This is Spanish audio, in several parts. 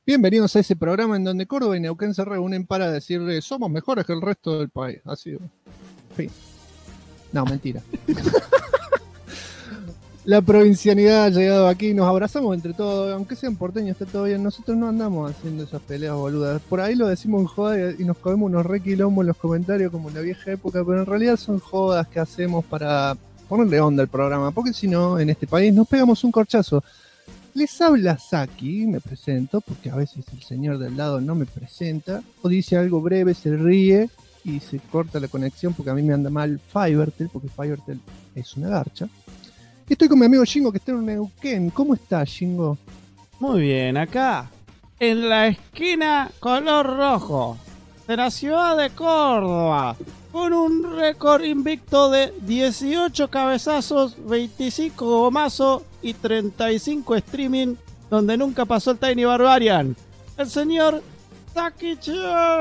Bienvenidos a ese programa en donde Córdoba y Neuquén se reúnen para decirle somos mejores que el resto del país. Así, fin. No, mentira. La provincianidad ha llegado aquí, nos abrazamos entre todos, aunque sean porteños, está todo bien. Nosotros no andamos haciendo esas peleas boludas. Por ahí lo decimos en joda y nos comemos unos re quilombos en los comentarios como en la vieja época, pero en realidad son jodas que hacemos para ponerle onda al programa, porque si no, en este país nos pegamos un corchazo. Les habla Saki, me presento, porque a veces el señor del lado no me presenta, o dice algo breve, se ríe y se corta la conexión porque a mí me anda mal Fivertel, porque Fivertel es una garcha. Estoy con mi amigo Shingo que está en Neuquén. ¿Cómo está, Shingo? Muy bien, acá, en la esquina color rojo de la ciudad de Córdoba, con un récord invicto de 18 cabezazos, 25 gomazos y 35 streaming, donde nunca pasó el Tiny Barbarian. El señor Saki. Te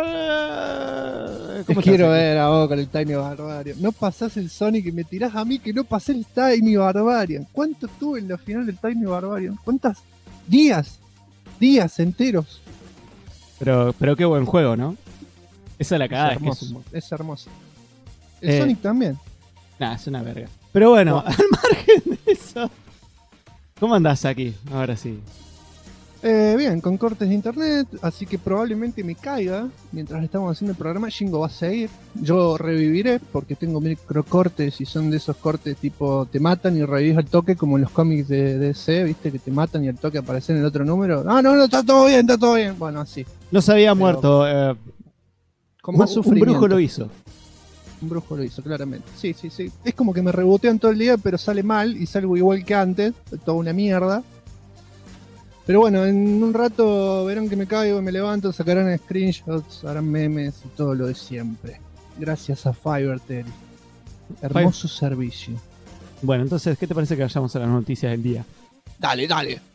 quiero ver a vos con el Tiny Barbarian. No pasás el Sonic y me tirás a mí que no pasé el Tiny Barbarian. ¿Cuánto tuve en la final del Tiny Barbarian? ¿Cuántas días? Días enteros. Pero qué buen juego, ¿no? Esa es la cagada. Es hermoso. El Sonic también. Nah, es una verga. Pero bueno, al margen de eso, ¿cómo andás aquí? Ahora sí. Bien, con cortes de internet, así que probablemente me caiga mientras estamos haciendo el programa. Shingo va a seguir, yo reviviré porque tengo microcortes y son de esos cortes tipo te matan y revivís al toque, como en los cómics de DC, viste, que te matan y al toque aparece en el otro número. No, está todo bien, está todo bien. Bueno, así. No se había muerto. Con más sufrimiento. Un brujo lo hizo. Un brujo lo hizo, claramente. Sí. Es como que me rebotean todo el día, pero sale mal y salgo igual que antes, toda una mierda. Pero bueno, en un rato verán que me caigo, me levanto, sacarán screenshots, harán memes y todo lo de siempre. Gracias a Fivertel. Hermoso servicio. Bueno, entonces, ¿qué te parece que vayamos a las noticias del día? Dale.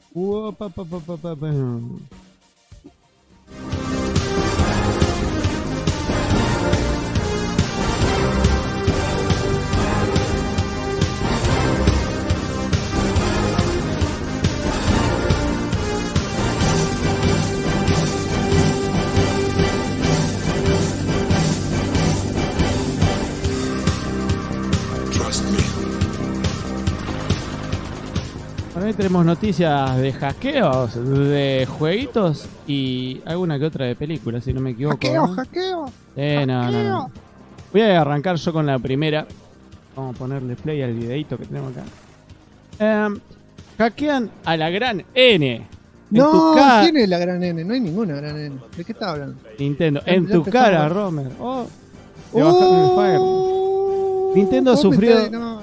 Hoy tenemos noticias de hackeos, de jueguitos y alguna que otra de películas, si no me equivoco. Hackeo. No. Voy a arrancar yo con la primera. Vamos a ponerle play al videito que tenemos acá. Hackean a la gran N. ¿Quién es la gran N? No hay ninguna gran N. ¿De qué está hablando? Nintendo. En tu cara, Romer. Te bajaron el Fire. Nintendo sufrió...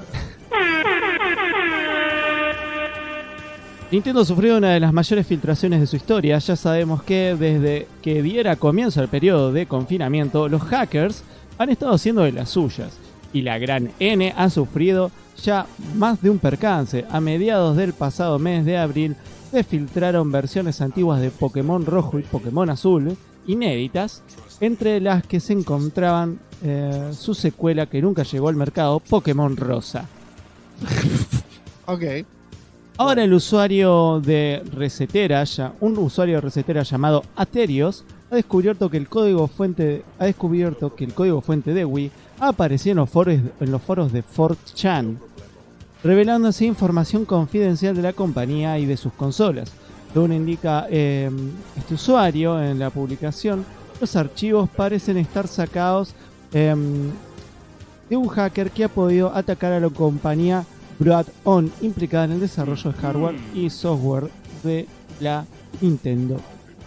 Nintendo sufrió una de las mayores filtraciones de su historia. Ya sabemos que desde que diera comienzo al periodo de confinamiento, los hackers han estado haciendo de las suyas. Y la gran N ha sufrido ya más de un percance. A mediados del pasado mes de abril se filtraron versiones antiguas de Pokémon Rojo y Pokémon Azul, inéditas, entre las que se encontraban su secuela que nunca llegó al mercado, Pokémon Rosa. Ok. Ahora el usuario de Resetera, un usuario de Resetera llamado Aterios, ha descubierto que el código fuente de Wii ha aparecido en los foros de 4chan, revelándose información confidencial de la compañía y de sus consolas. Según indica este usuario en la publicación, los archivos parecen estar sacados de un hacker que ha podido atacar a la compañía Broad-On, implicada en el desarrollo de hardware y software de la Nintendo.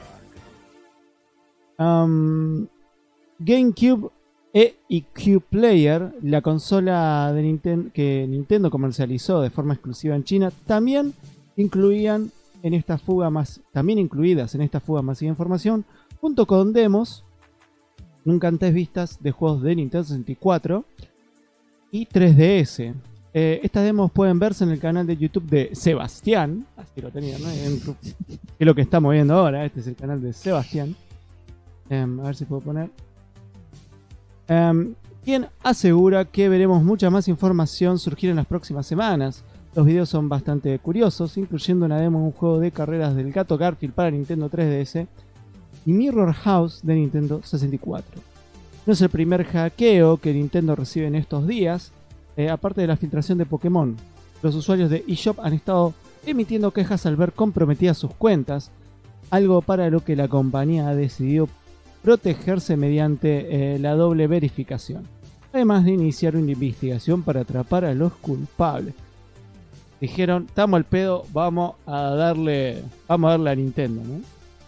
GameCube e IQ Player, la consola de que Nintendo comercializó de forma exclusiva en China, también incluidas en esta fuga masiva de información, junto con demos nunca antes vistas de juegos de Nintendo 64 y 3DS. Estas demos pueden verse en el canal de YouTube de Sebastián, así lo tenía, ¿no? Que es lo que estamos viendo ahora. Este es el canal de Sebastián. A ver si puedo poner. Quien asegura que veremos mucha más información surgir en las próximas semanas Los videos son bastante curiosos, incluyendo una demo de un juego de carreras del gato Garfield para Nintendo 3DS y Mirror House de Nintendo 64. No es el primer hackeo que Nintendo recibe en estos días, aparte de la filtración de Pokémon. Los usuarios de eShop han estado emitiendo quejas al ver comprometidas sus cuentas, algo para lo que la compañía ha decidido protegerse mediante la doble verificación, además de iniciar una investigación para atrapar a los culpables. Dijeron, estamos al pedo, vamos a darle a Nintendo, ¿no?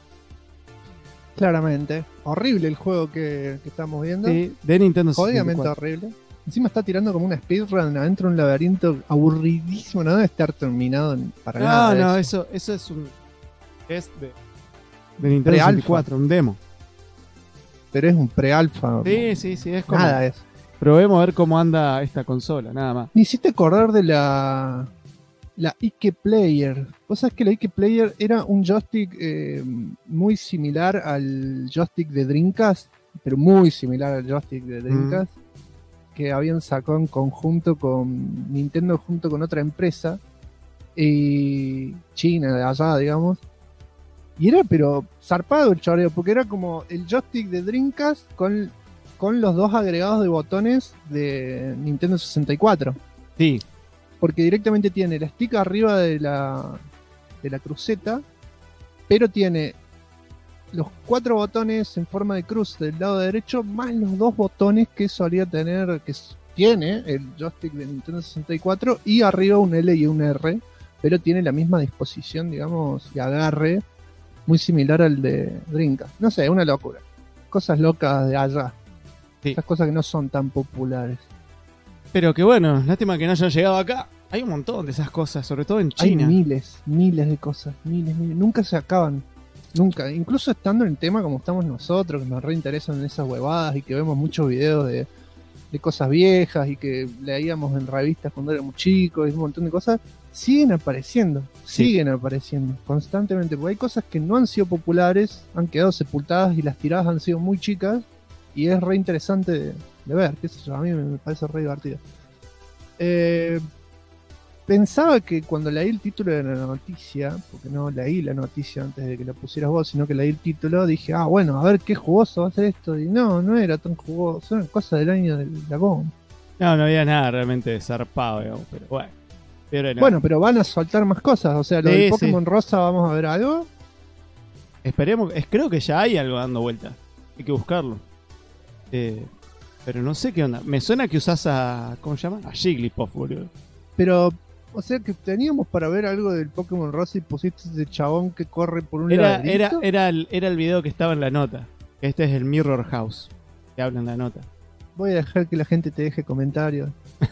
Claramente. Horrible el juego que estamos viendo. Sí, de Nintendo 64. Obviamente horrible. Encima está tirando como una speedrun adentro de un laberinto aburridísimo. No debe estar terminado para nada. No, eso es un test de Nintendo 64, un demo. Pero es un pre-alfa. Sí, es como... Nada es. Probemos a ver cómo anda esta consola, nada más. Me hiciste acordar de la Ike Player. Vos sabés que la Ike Player era un joystick muy similar al joystick de Dreamcast, pero muy similar al joystick de Dreamcast, que habían sacado en conjunto con Nintendo junto con otra empresa y China de allá, digamos. Y era pero zarpado el choreo, porque era como el joystick de Dreamcast con los dos agregados de botones de Nintendo 64. Sí. Porque directamente tiene la stick arriba de la cruceta, pero tiene los 4 botones en forma de cruz del lado derecho, más los 2 botones que solía tener, que tiene el joystick de Nintendo 64, y arriba un L y un R, pero tiene la misma disposición, digamos, y agarre, muy similar al de Dreamcast. No sé, una locura. Cosas locas de allá. Sí. Esas cosas que no son tan populares. Pero que bueno, lástima que no hayan llegado acá. Hay un montón de esas cosas, sobre todo en China. Hay miles de cosas, miles. Nunca se acaban. Nunca. Incluso estando en tema como estamos nosotros, que nos reinteresan esas huevadas y que vemos muchos videos de cosas viejas y que leíamos en revistas cuando éramos chicos y un montón de cosas, siguen apareciendo constantemente. Porque hay cosas que no han sido populares, han quedado sepultadas y las tiradas han sido muy chicas y es re interesante de ver, qué sé yo, a mí me parece re divertido. Pensaba que cuando leí el título de la noticia, porque no leí la noticia antes de que la pusieras vos, sino que leí el título, dije, bueno, a ver qué jugoso va a ser esto. Y no era tan jugoso, era cosa del año del dragón. No había nada realmente zarpado, digamos, pero bueno. Pero van a soltar más cosas, o sea, lo del Pokémon Rosa, ¿vamos a ver algo? Esperemos, creo que ya hay algo dando vuelta, hay que buscarlo. Pero no sé qué onda, me suena que usás ¿cómo se llama? A Jigglypuff, boludo. Pero... O sea que teníamos para ver algo del Pokémon Rosa y pusiste ese chabón que corre por un laberinto. Era el video que estaba en la nota. Este es el Mirror House, que habla en la nota. Voy a dejar que la gente te deje comentarios.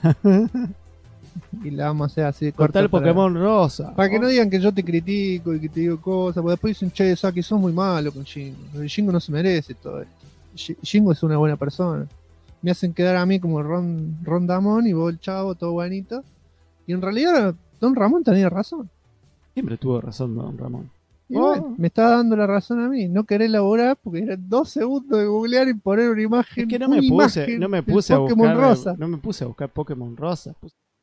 Y la vamos a hacer así de corta el Pokémon Rosa. Para que no digan que yo te critico y que te digo cosas. Porque después dicen, che, Saki, sos muy malo con Jingo. El Jingo no se merece todo esto. Jingo es una buena persona. Me hacen quedar a mí como Ron Damon y vos el chavo, todo buenito. Y en realidad Don Ramón tenía razón. Siempre tuvo razón Don Ramón. Y bueno, me está dando la razón a mí. No querer elaborar porque eran 2 segundos de googlear y poner una imagen. Es que no me puse a Pokémon buscar Rosa. No me puse a buscar Pokémon Rosa.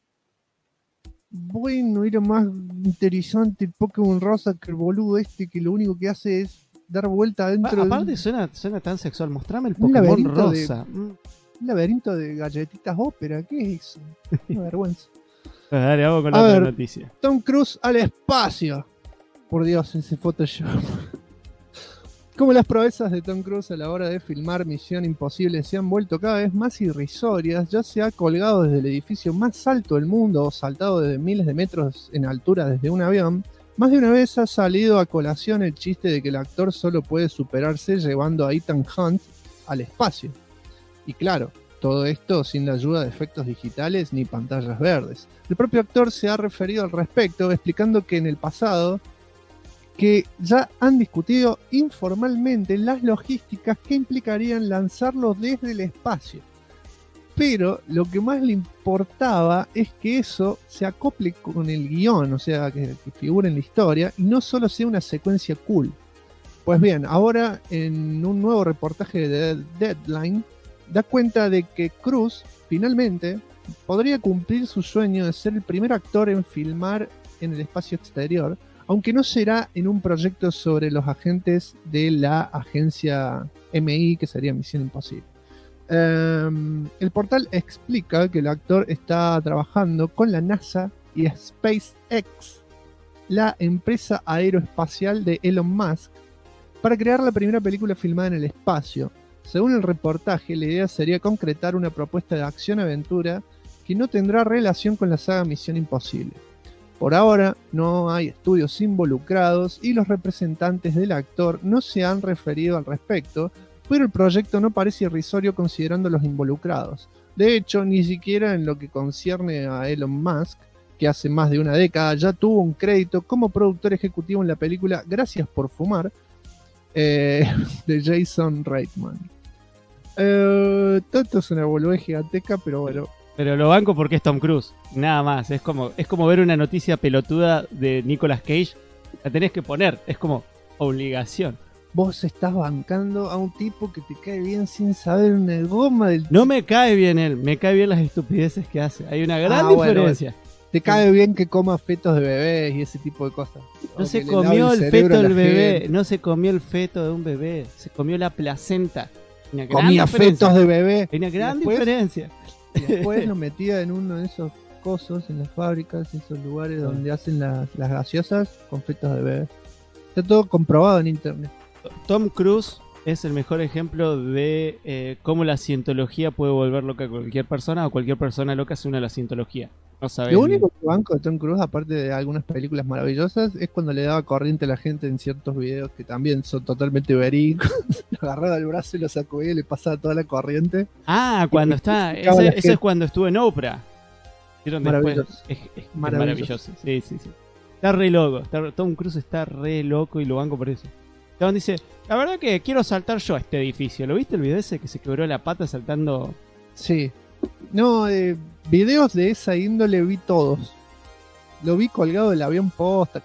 Bueno, era más interesante el Pokémon Rosa que el boludo que lo único que hace es dar vuelta dentro aparte suena tan sexual. Mostrame el Pokémon Rosa. Un laberinto de galletitas ópera. ¿Qué es eso? Una vergüenza. Dale, vamos con la otra noticia. Tom Cruise al espacio. Por Dios, ese Photoshop. Como las proezas de Tom Cruise a la hora de filmar Misión Imposible se han vuelto cada vez más irrisorias, ya se ha colgado desde el edificio más alto del mundo o saltado desde miles de metros en altura desde un avión, más de una vez ha salido a colación el chiste de que el actor solo puede superarse llevando a Ethan Hunt al espacio. Y claro, todo esto sin la ayuda de efectos digitales ni pantallas verdes. El propio actor se ha referido al respecto, explicando que en el pasado que ya han discutido informalmente las logísticas que implicarían lanzarlo desde el espacio. Pero lo que más le importaba es que eso se acople con el guión, o sea, que figure en la historia, y no solo sea una secuencia cool. Pues bien, ahora en un nuevo reportaje de Deadline, da cuenta de que Cruise finalmente podría cumplir su sueño de ser el primer actor en filmar en el espacio exterior, aunque no será en un proyecto sobre los agentes de la agencia MI, que sería Misión Imposible. El portal explica que el actor está trabajando con la NASA y SpaceX, la empresa aeroespacial de Elon Musk, para crear la primera película filmada en el espacio. Según el reportaje, la idea sería concretar una propuesta de acción-aventura que no tendrá relación con la saga Misión Imposible. Por ahora no hay estudios involucrados y los representantes del actor no se han referido al respecto, pero el proyecto no parece irrisorio considerando los involucrados. De hecho, ni siquiera en lo que concierne a Elon Musk, que hace más de una década ya tuvo un crédito como productor ejecutivo en la película Gracias por Fumar, de Jason Reitman. Esto es una boludez gigantesca, pero bueno. Pero lo banco porque es Tom Cruise, nada más. Es como ver una noticia pelotuda de Nicolas Cage. La tenés que poner, es como obligación. Vos estás bancando a un tipo que te cae bien sin saber una goma del... No me cae bien él, me cae bien las estupideces que hace. Hay una gran diferencia. Bueno. Te cae bien que coma fetos de bebés y ese tipo de cosas. No se comió el feto del bebé, no se comió el feto de un bebé, se comió la placenta. Comía fetos de bebé. Hay una gran diferencia. Y después lo metía en uno de esos cosos, en las fábricas, en esos lugares donde hacen las gaseosas con fetos de bebé. Está todo comprobado en internet. Tom Cruise es el mejor ejemplo de cómo la cientología puede volver loca a cualquier persona, o cualquier persona loca se une a la cientología. No sabés. Lo único que banco de Tom Cruise, aparte de algunas películas maravillosas, es cuando le daba corriente a la gente en ciertos videos que también son totalmente verídicos. Lo agarraba del brazo y lo sacudía y le pasaba toda la corriente. Ah, cuando está. Ese es cuando estuvo en Oprah. Maravilloso. Es maravilloso. Sí. Está re loco. Tom Cruise está re loco y lo banco por eso. Tom dice: la verdad que quiero saltar yo a este edificio. ¿Lo viste el video ese que se quebró la pata saltando? Sí. No, videos de esa índole vi todos. Lo vi colgado del avión posta.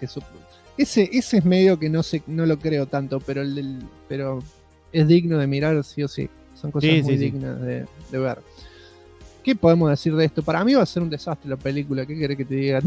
Ese es medio que no lo creo tanto, pero pero es digno de mirar sí o sí. Son cosas muy dignas de ver. ¿Qué podemos decir de esto? Para mí va a ser un desastre la película. ¿Qué querés que te diga?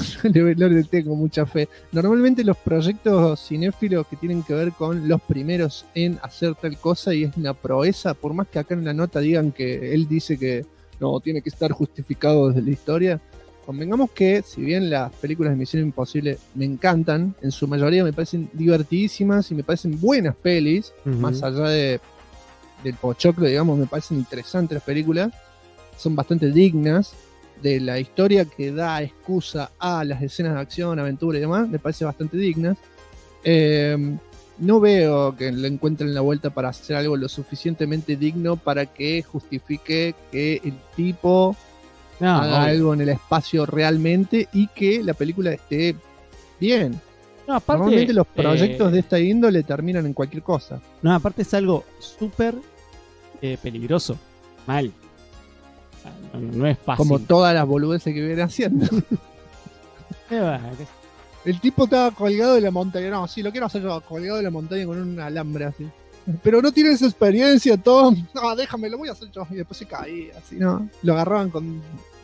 No le tengo mucha fe. Normalmente los proyectos cinéfilos que tienen que ver con los primeros en hacer tal cosa y es una proeza, por más que acá en la nota digan que él dice que no, tiene que estar justificado desde la historia. Convengamos que, si bien las películas de Misión Imposible me encantan, en su mayoría me parecen divertidísimas y me parecen buenas pelis, más allá del pochoclo, digamos, me parecen interesantes las películas. Son bastante dignas de la historia que da excusa a las escenas de acción, aventura y demás, me parece bastante dignas. No veo que le encuentren la vuelta para hacer algo lo suficientemente digno para que justifique que el tipo haga algo en el espacio realmente y que la película esté bien. No, aparte, normalmente los proyectos de esta índole terminan en cualquier cosa. No, aparte es algo súper peligroso. Mal. No es fácil. Como todas las boludeces que viene haciendo. El tipo estaba colgado de la montaña. No, sí, lo quiero hacer yo, colgado de la montaña con un alambre así. Pero no tienes experiencia, Tom. No, déjame, lo voy a hacer yo. Y después se caía, así, ¿no? Lo agarraban con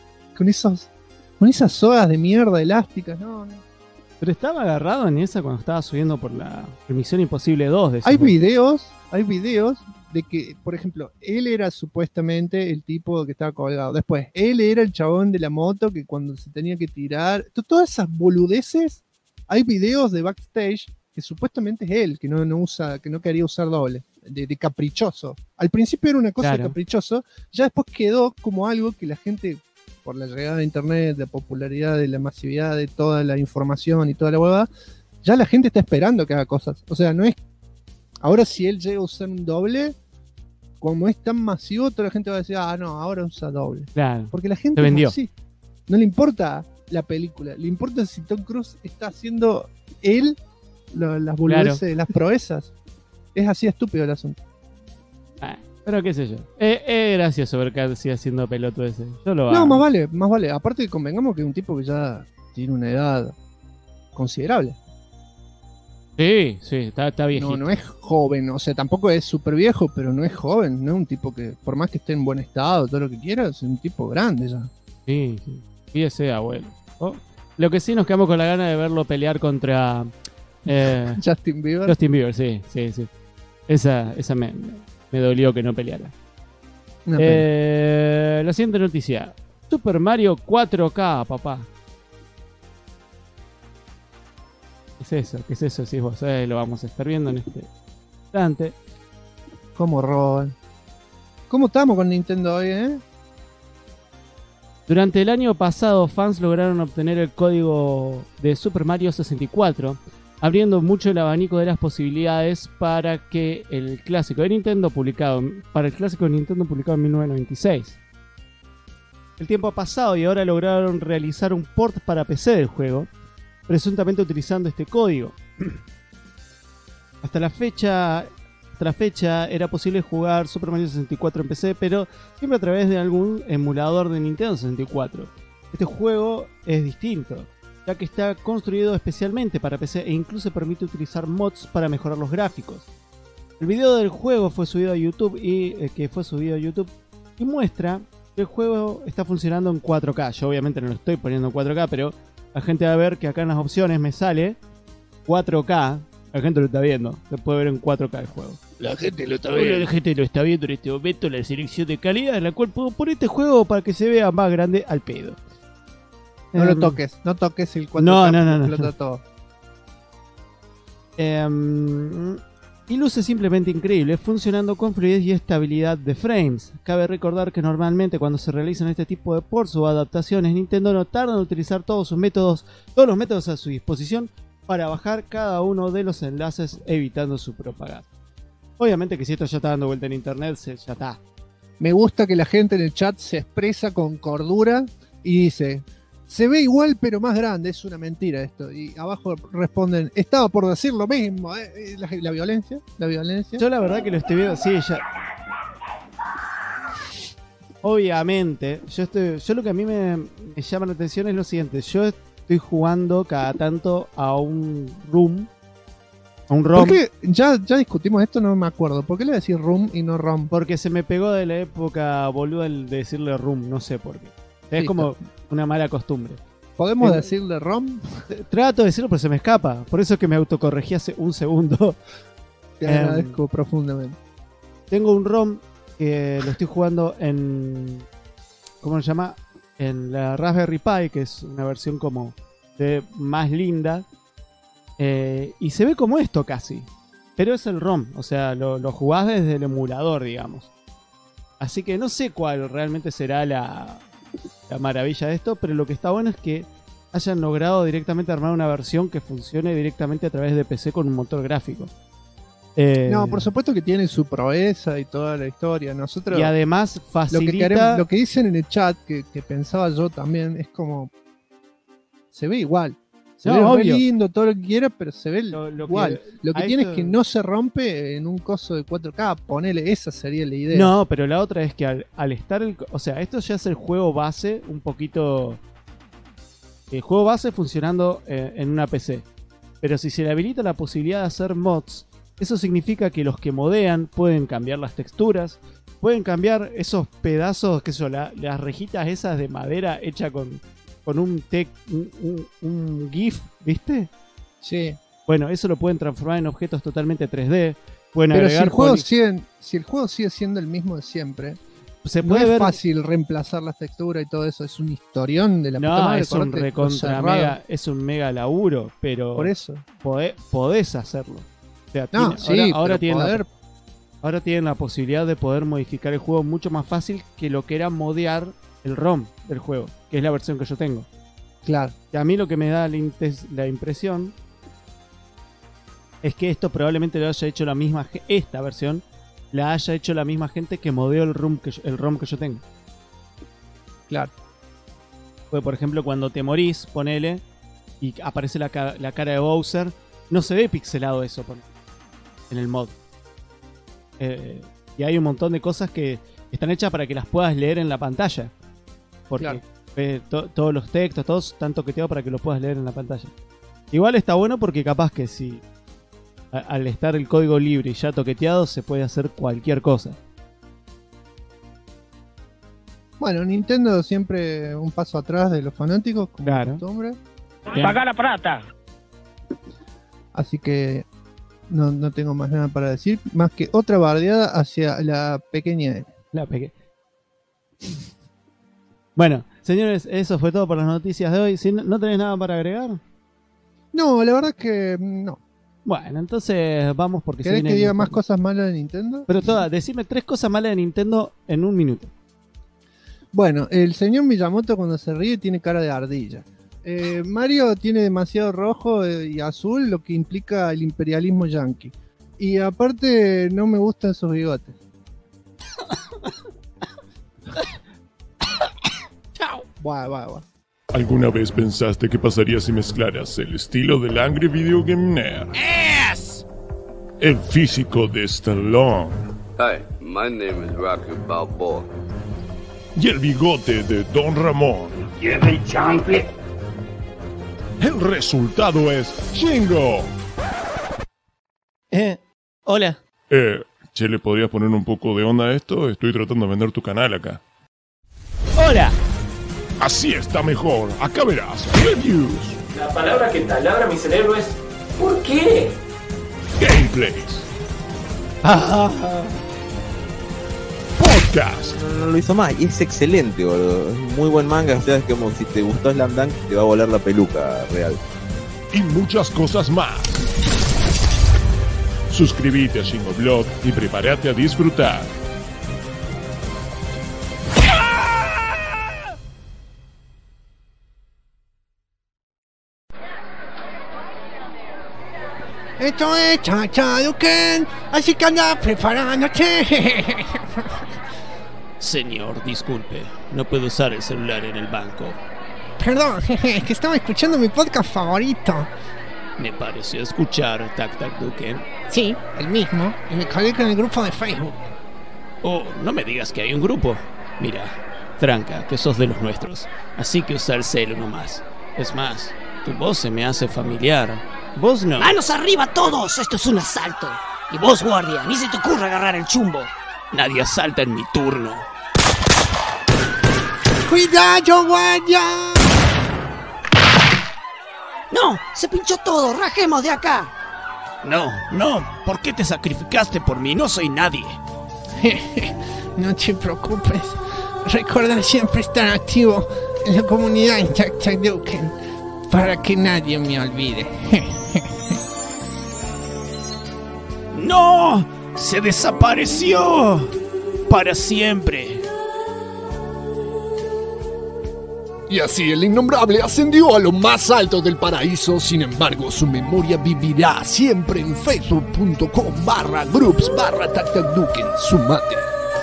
esas sogas de mierda elásticas, no. Pero estaba agarrado en esa cuando estaba subiendo por la Misión Imposible 2. Hay videos de que, por ejemplo, él era supuestamente el tipo que estaba colgado. Después, él era el chabón de la moto que cuando se tenía que tirar. Todas esas boludeces. Hay videos de backstage que supuestamente es él, que no quería usar doble. De caprichoso. Al principio era una cosa de caprichoso. Ya después quedó como algo que la gente, por la llegada de internet, de la popularidad, de la masividad, de toda la información y toda la huevada, ya la gente está esperando que haga cosas. O sea, no es. Ahora, si él llega a usar un doble, como es tan masivo, toda la gente va a decir, no, ahora usa doble. Claro. Porque la gente vendió. Es así. No le importa la película, le importa si Tom Cruise está haciendo él las boludeces, las proezas. Es así estúpido el asunto. Pero qué sé yo. Es gracioso ver que sigue haciendo peloto ese. Yo lo hago. No, más vale. Aparte, convengamos que es un tipo que ya tiene una edad considerable. Sí, está viejito. No es joven, o sea, tampoco es súper viejo, pero no es joven, no es un tipo que, por más que esté en buen estado, todo lo que quiera, es un tipo grande ya. Sí, sí. Fíjese, abuelo. Oh, lo que sí nos quedamos con la gana de verlo pelear contra Justin Bieber. Justin Bieber, sí, sí, sí. Esa me dolió que no peleara. Una pena. La siguiente noticia. Super Mario 4K, papá. ¿Qué es eso? ¿Qué es eso? Si vos lo vamos a estar viendo en este instante. ¿Cómo roban? ¿Cómo estamos con Nintendo hoy, Durante el año pasado, fans lograron obtener el código de Super Mario 64, abriendo mucho el abanico de las posibilidades para que el clásico de Nintendo publicado en 1996. El tiempo ha pasado y ahora lograron realizar un port para PC del juego, presuntamente utilizando este código. Hasta la fecha era posible jugar Super Mario 64 en PC, pero siempre a través de algún emulador de Nintendo 64. Este juego es distinto, ya que está construido especialmente para PC e incluso permite utilizar mods para mejorar los gráficos. El video del juego fue subido a YouTube y muestra que el juego está funcionando en 4K. Yo obviamente no lo estoy poniendo en 4K, pero la gente va a ver que acá en las opciones me sale 4K. La gente lo está viendo, se puede ver en 4K el juego. La gente lo está viendo. La gente lo está viendo en este momento, la selección de calidad en la cual puedo poner este juego para que se vea más grande al pedo. No lo toques, no toques el 4K. No. Explota todo. Y luce simplemente increíble, funcionando con fluidez y estabilidad de frames. Cabe recordar que normalmente cuando se realizan este tipo de ports o adaptaciones, Nintendo no tarda en utilizar todos los métodos a su disposición para bajar cada uno de los enlaces, evitando su propagación. Obviamente que si esto ya está dando vuelta en internet, ya está. Me gusta que la gente en el chat se expresa con cordura y dice: se ve igual pero más grande. Es una mentira esto. Y abajo responden: estaba por decir lo mismo. La violencia. Yo la verdad que lo estoy viendo, sí, ya. Obviamente, yo lo que a mí me llama la atención es lo siguiente. Yo estoy jugando cada tanto a un ROM. ¿Por qué? Ya discutimos esto, no me acuerdo. ¿Por qué le decís ROM y no ROM? Porque se me pegó de la época boluda el de decirle ROM, no sé por qué. Es Listo. como una mala costumbre. ¿Podemos decirle ROM? Trato de decirlo, pero se me escapa. Por eso es que me autocorregí hace un segundo. Te agradezco profundamente. Tengo un ROM que lo estoy jugando en... ¿Cómo se llama? En la Raspberry Pi, que es una versión como más linda. Y se ve como esto casi. Pero es el ROM, o sea, lo jugás desde el emulador, digamos. Así que no sé cuál realmente será la maravilla de esto, pero lo que está bueno es que hayan logrado directamente armar una versión que funcione directamente a través de PC con un motor gráfico. No, por supuesto que tiene su proeza y toda la historia. Nosotros, y además facilita... lo que dicen en el chat, que pensaba yo también, es como... se ve igual. Se ve re lindo, todo lo que quiera, pero se ve igual. Lo que tiene es que no se rompe en un coso de 4K. Ponele, esa sería la idea. No, pero la otra es que al estar... o sea, esto ya es el juego base un poquito... El juego base funcionando en una PC. Pero si se le habilita la posibilidad de hacer mods, eso significa que los que modean pueden cambiar las texturas, pueden cambiar esos pedazos, qué sé yo, las rejitas esas de madera hecha con un GIF, ¿viste? Sí. Bueno, eso lo pueden transformar en objetos totalmente 3D. Pueden pero agregar si el juego sigue siendo el mismo de siempre, se puede no es fácil reemplazar las texturas y todo eso. Es un historión de la puta madre. Es un recontra mega, es un mega laburo, pero por eso podés hacerlo. O sea, ahora tienen la posibilidad de poder modificar el juego mucho más fácil que lo que era modear el ROM del juego, que es la versión que yo tengo. Claro. Y a mí lo que me da la impresión es que esto probablemente lo haya hecho esta versión la haya hecho la misma gente que modeó el ROM que yo tengo. Claro. Pues, por ejemplo, cuando te morís, ponele, y aparece la cara de Bowser, no se ve pixelado eso en el mod. Y hay un montón de cosas que están hechas para que las puedas leer en la pantalla. Porque todos los textos, todos están toqueteados para que los puedas leer en la pantalla. Igual está bueno porque capaz que si al estar el código libre y ya toqueteado se puede hacer cualquier cosa. Bueno, Nintendo siempre un paso atrás de los fanáticos, como Claro. costumbre. Paga la plata. Así que no tengo más nada para decir, más que otra bardeada hacia la pequeña N. La pegué. Bueno, señores, eso fue todo por las noticias de hoy. Si no tenés nada para agregar, No, la verdad es que no. bueno, entonces vamos porque se ¿Querés viene que diga el- más cosas malas de Nintendo? Pero decime 3 cosas malas de Nintendo en un minuto. Bueno, el señor Miyamoto cuando se ríe tiene cara de ardilla. Mario tiene demasiado rojo y azul, lo que implica el imperialismo yanqui. Y aparte no me gustan sus bigotes. Chao. Buah. ¿Alguna vez pensaste qué pasaría si mezclaras el estilo del Angry Video Game Nerd? El físico de Stallone Hi, my name is Rocky Balboa. y el bigote de Don Ramón. El resultado es Shingo. Hola. Che, ¿le podrías poner un poco de onda a esto? Estoy tratando de vender tu canal acá. Hola. Así está mejor. Acá verás. Reviews, La palabra que taladra mi cerebro es ¿por qué? gameplays, podcast. No lo hizo más y es excelente, boludo. Es un muy buen manga. O sea, es como si te gustó Slam Dunk, te va a volar la peluca real. Y muchas cosas más. Suscríbete a Shingo Blog y prepárate a disfrutar. Esto es Chachaduken, así que anda preparándote. Señor, disculpe. No puedo usar el celular en el banco. Perdón, es que estaba escuchando mi podcast favorito. Me pareció escuchar Tac Tac Duken. Sí, el mismo, y me colgué con el grupo de Facebook. Oh, no me digas que hay un grupo. Mira, tranca, que sos de los nuestros. Así que usa el celu nomás. Es más, tu voz se me hace familiar. Vos no. ¡Manos arriba todos! Esto es un asalto. Y vos, guardia, ni se te ocurra agarrar el chumbo. Nadie asalta en mi turno. ¡Cuidado, guardia! ¡No! ¡Se pinchó todo! ¡Rajemos de acá! No, ¿por qué te sacrificaste por mí? No soy nadie. No te preocupes. Recuerda siempre estar activo en la comunidad en Chachaduken para que nadie me olvide. ¡No! ¡Se desapareció! Para siempre. Y así el innombrable ascendió a lo más alto del paraíso. Sin embargo, su memoria vivirá siempre en facebook.com/groups/tactacduken. Sumate.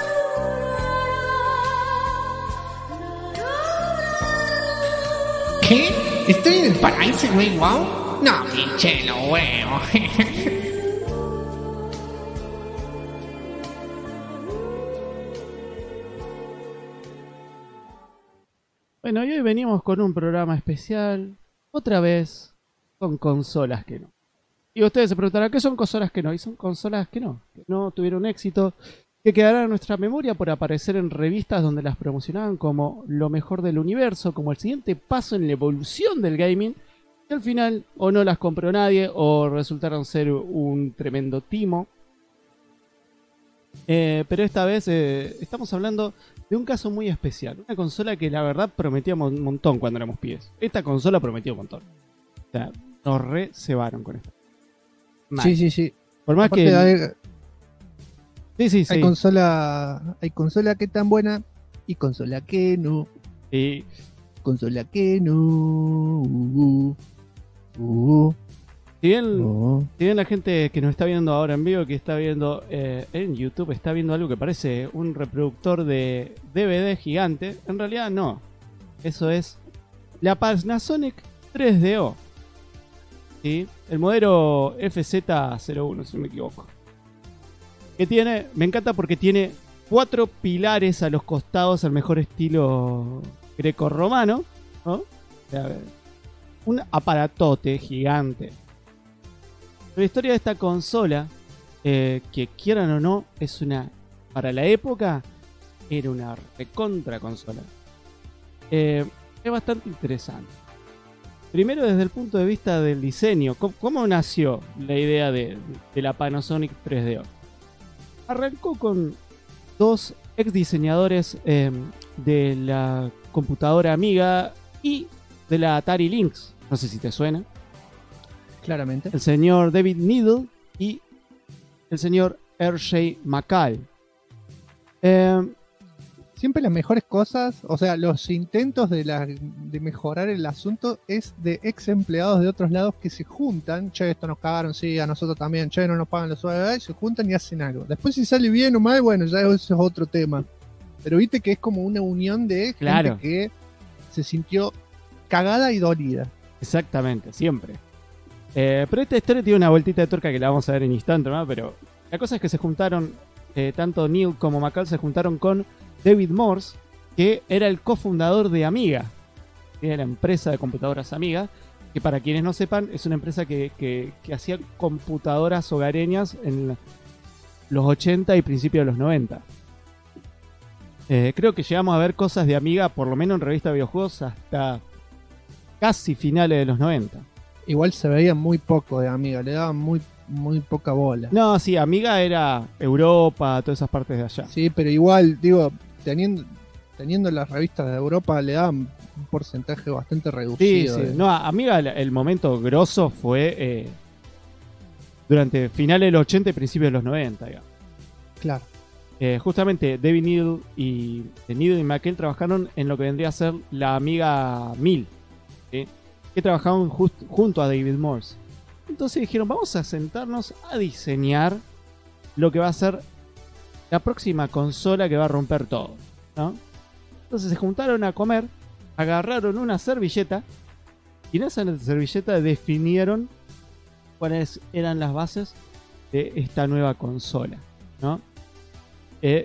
¿Qué? ¿Estoy en el paraíso, güey? ¿Wow? No, pinche, no, huevo. Bueno, y hoy venimos con un programa especial, otra vez con consolas que no. Y ustedes se preguntarán, ¿qué son consolas que no? Y son consolas que no tuvieron éxito, que quedarán en nuestra memoria por aparecer en revistas donde las promocionaban como lo mejor del universo, como el siguiente paso en la evolución del gaming, y al final o no las compró nadie o resultaron ser un tremendo timo. Pero esta vez estamos hablando de un caso muy especial. Una consola que la verdad prometía un montón cuando éramos pibes. Esta consola prometió un montón. O sea, nos re cebaron con esto. Mal. Sí. Por más Aparte, que... Sí. Hay consola que tan buena y consola que no. Sí. Consola que no. Si bien la gente que nos está viendo ahora en vivo, que está viendo en YouTube, está viendo algo que parece un reproductor de DVD gigante, en realidad no. Eso es la Panasonic 3DO. ¿Sí? El modelo FZ01, si no me equivoco. Que tiene, me encanta porque tiene 4 pilares a los costados al mejor estilo grecorromano, ¿no? Un aparatote gigante. La historia de esta consola, que quieran o no, es una, para la época, era una recontra consola. Es bastante interesante. Primero desde el punto de vista del diseño, ¿cómo nació la idea de la Panasonic 3DO? Arrancó con dos ex diseñadores de la computadora Amiga y de la Atari Lynx, no sé si te suena. Claramente. El señor David Needle y el señor R.J. McCall. Siempre las mejores cosas, o sea, los intentos de mejorar el asunto es de ex empleados de otros lados que se juntan. Che, esto nos cagaron, sí, a nosotros también. Che, no nos pagan los sueldos. Se juntan y hacen algo. Después si sale bien o mal, bueno, ya eso es otro tema. Pero viste que es como una unión de gente que se sintió cagada y dolida. Exactamente, siempre. Pero esta historia tiene una vueltita de tuerca que la vamos a ver en instante, ¿no? Pero la cosa es que se juntaron, tanto Neil como McCall se juntaron con David Morse, que era el cofundador de Amiga, que era la empresa de computadoras Amiga, que para quienes no sepan es una empresa que hacía computadoras hogareñas en los 80 y principios de los 90. Creo que llegamos a ver cosas de Amiga, por lo menos en revista de videojuegos, hasta casi finales de los 90. Igual se veía muy poco de Amiga, le daban muy poca bola. No, sí, Amiga era Europa, todas esas partes de allá. Sí, pero igual, digo, teniendo las revistas de Europa le daban un porcentaje bastante reducido. Sí, sí. No, Amiga el momento grosso fue durante finales de los 80 y principios de los 90, digamos. Claro. Justamente David Needle y McKell trabajaron en lo que vendría a ser la Amiga 1000, ¿sí? Que trabajaban junto a David Morse. Entonces dijeron, vamos a sentarnos a diseñar lo que va a ser la próxima consola que va a romper todo, ¿no? Entonces se juntaron a comer, agarraron una servilleta y en esa servilleta definieron cuáles eran las bases de esta nueva consola, ¿no? De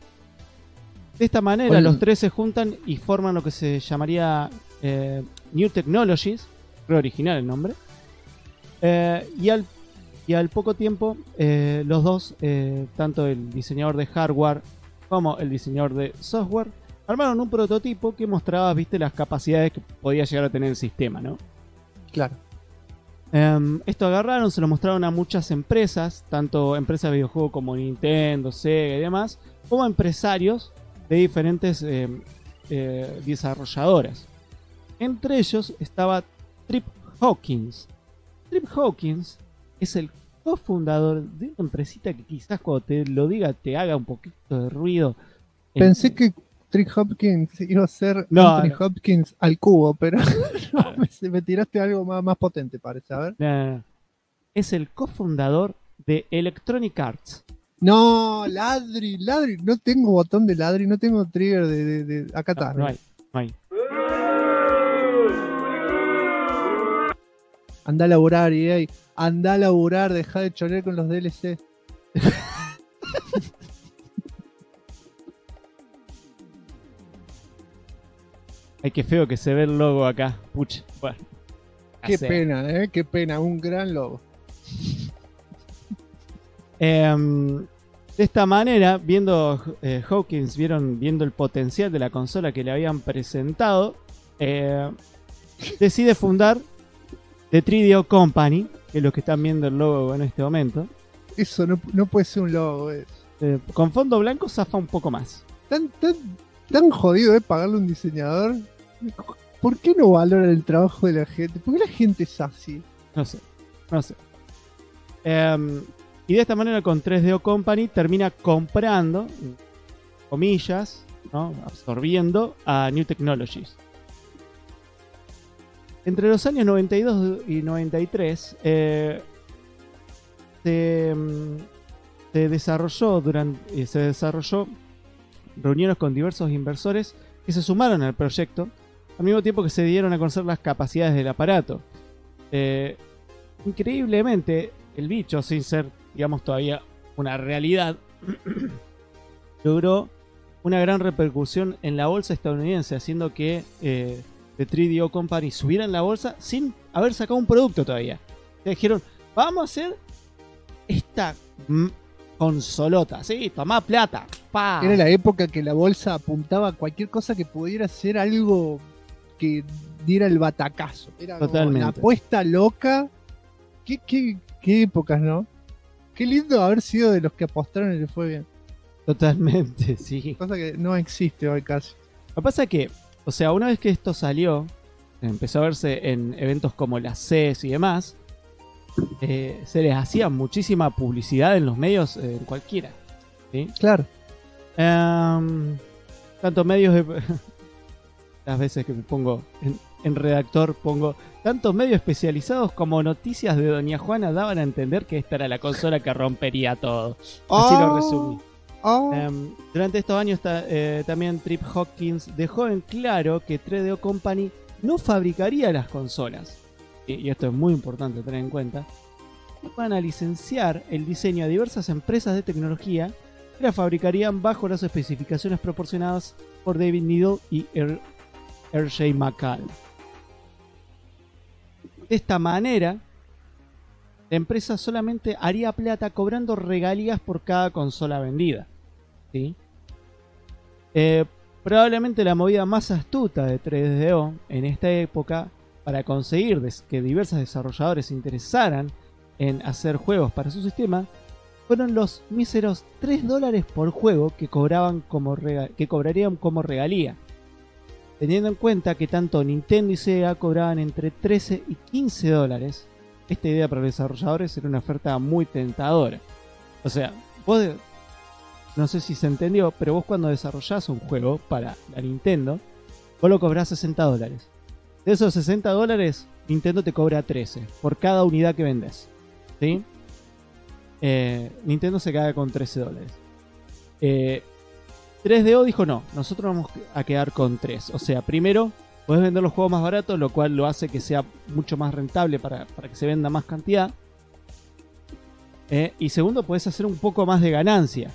esta manera los tres se juntan y forman lo que se llamaría New Technologies, creo original el nombre. Y al poco tiempo los dos, tanto el diseñador de hardware como el diseñador de software, armaron un prototipo que mostraba, viste, las capacidades que podía llegar a tener el sistema, ¿no? Claro. Esto agarraron, se lo mostraron a muchas empresas, tanto empresas de videojuegos como Nintendo, Sega y demás, como empresarios de diferentes desarrolladoras. Entre ellos estaba Trip Hawkins. Trip Hawkins es el cofundador de una empresita que quizás cuando te lo diga te haga un poquito de ruido. Pensé que Trip Hopkins iba a ser Anthony Hopkins al cubo, pero me tiraste algo más potente, parece. A ver. No. Es el cofundador de Electronic Arts. No, ladri. No tengo botón de ladri, no tengo trigger de acá está. No hay. Anda a laburar, EA. Anda a laburar, deja de chorear con los DLC. Ay, qué feo que se ve el logo acá. Pucha. Bueno, qué pena, qué pena. Un gran logo. De esta manera, viendo Hawkins, viendo el potencial de la consola que le habían presentado, decide fundar The 3DO Company, que es lo que están viendo el logo en este momento. Eso no puede ser un logo. Con fondo blanco zafa un poco más. Tan jodido pagarle a un diseñador. ¿Por qué no valoran el trabajo de la gente? ¿Por qué la gente es así? No sé. Y de esta manera con 3DO Company termina comprando, comillas, ¿no? Absorbiendo a New Technologies. Entre los años 92 y 93 se desarrolló reuniones con diversos inversores que se sumaron al proyecto, al mismo tiempo que se dieron a conocer las capacidades del aparato. Increíblemente, el bicho, sin ser, digamos, todavía una realidad, logró una gran repercusión en la bolsa estadounidense, haciendo que The 3DO Company subiera en la bolsa sin haber sacado un producto todavía. Le dijeron, vamos a hacer esta consolota, sí, tomá plata. Pa. Era la época que la bolsa apuntaba a cualquier cosa que pudiera ser algo que diera el batacazo. Era Totalmente. la apuesta loca. ¿Qué épocas, ¿no? Qué lindo haber sido de los que apostaron y les fue bien. Totalmente, sí. Cosa que no existe hoy casi. Lo que pasa es que, o sea, una vez que esto salió, empezó a verse en eventos como las CES y demás, se les hacía muchísima publicidad en los medios, en cualquiera. ¿Sí? Claro. Tanto medios de... Las veces que me pongo en redactor, pongo... Tantos medios especializados como Noticias de Doña Juana daban a entender que esta era la consola que rompería todo. Así lo resumí. Durante estos años también Trip Hawkins dejó en claro que 3DO Company no fabricaría las consolas. Y esto es muy importante tener en cuenta. Van a licenciar el diseño a diversas empresas de tecnología que la fabricarían bajo las especificaciones proporcionadas por David Needle y R.J. McCall. De esta manera, la empresa solamente haría plata cobrando regalías por cada consola vendida. ¿Sí? Probablemente la movida más astuta de 3DO en esta época para conseguir que diversos desarrolladores se interesaran en hacer juegos para su sistema fueron los míseros $3 por juego que cobrarían como regalía. Teniendo en cuenta que tanto Nintendo y Sega cobraban entre 13 y 15 dólares, esta idea para los desarrolladores era una oferta muy tentadora. O sea, vos, no sé si se entendió, pero vos cuando desarrollás un juego para la Nintendo, vos lo cobrás 60 dólares. De esos 60 dólares, Nintendo te cobra 13 por cada unidad que vendes. ¿Sí? Nintendo se queda con 13 dólares. 3DO dijo no, nosotros vamos a quedar con 3. O sea, primero, podés vender los juegos más baratos, lo cual lo hace que sea mucho más rentable para que se venda más cantidad. Y segundo, podés hacer un poco más de ganancia.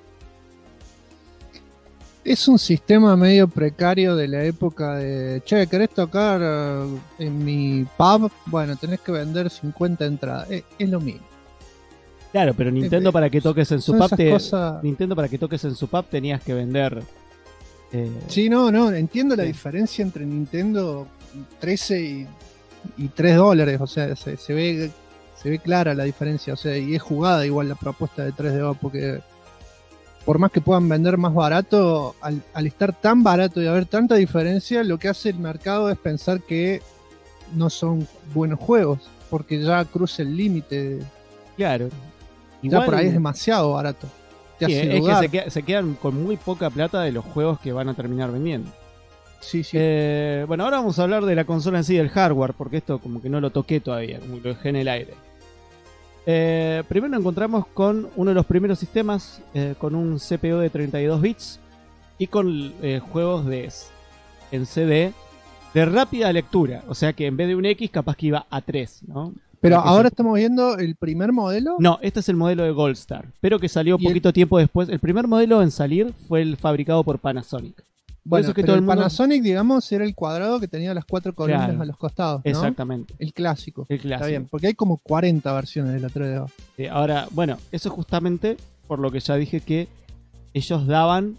Es un sistema medio precario de la época de... Che, ¿querés tocar en mi pub? Bueno, tenés que vender 50 entradas. Es lo mismo. Claro, pero Nintendo para que toques en su pub cosas... Nintendo para que toques en su pub tenías que vender. Sí, no, entiendo la diferencia entre Nintendo 13 y 3 dólares. O sea, se ve clara la diferencia. O sea, y es jugada igual la propuesta de 3DO, porque por más que puedan vender más barato, al estar tan barato y haber tanta diferencia, lo que hace el mercado es pensar que no son buenos juegos, porque ya cruza el límite. Claro. Ya por ahí es demasiado barato. Sí, es que se quedan con muy poca plata de los juegos que van a terminar vendiendo. Sí, sí. Bueno, ahora vamos a hablar de la consola en sí, del hardware, porque esto como que no lo toqué todavía, como que lo dejé en el aire. Primero nos encontramos con uno de los primeros sistemas, con un CPU de 32 bits y con juegos en CD de rápida lectura. O sea que en vez de un X, capaz que iba a 3, ¿no? Pero ahora estamos viendo el primer modelo. No, este es el modelo de Goldstar, pero que salió poquito tiempo después. El primer modelo en salir fue el fabricado por Panasonic. Bueno, eso que todo el Panasonic, digamos, era el cuadrado que tenía las 4 columnas a los costados, ¿no? Exactamente. El clásico. El clásico. Está bien, porque hay como 40 versiones de la 3DO. Ahora, bueno, eso justamente por lo que ya dije que ellos daban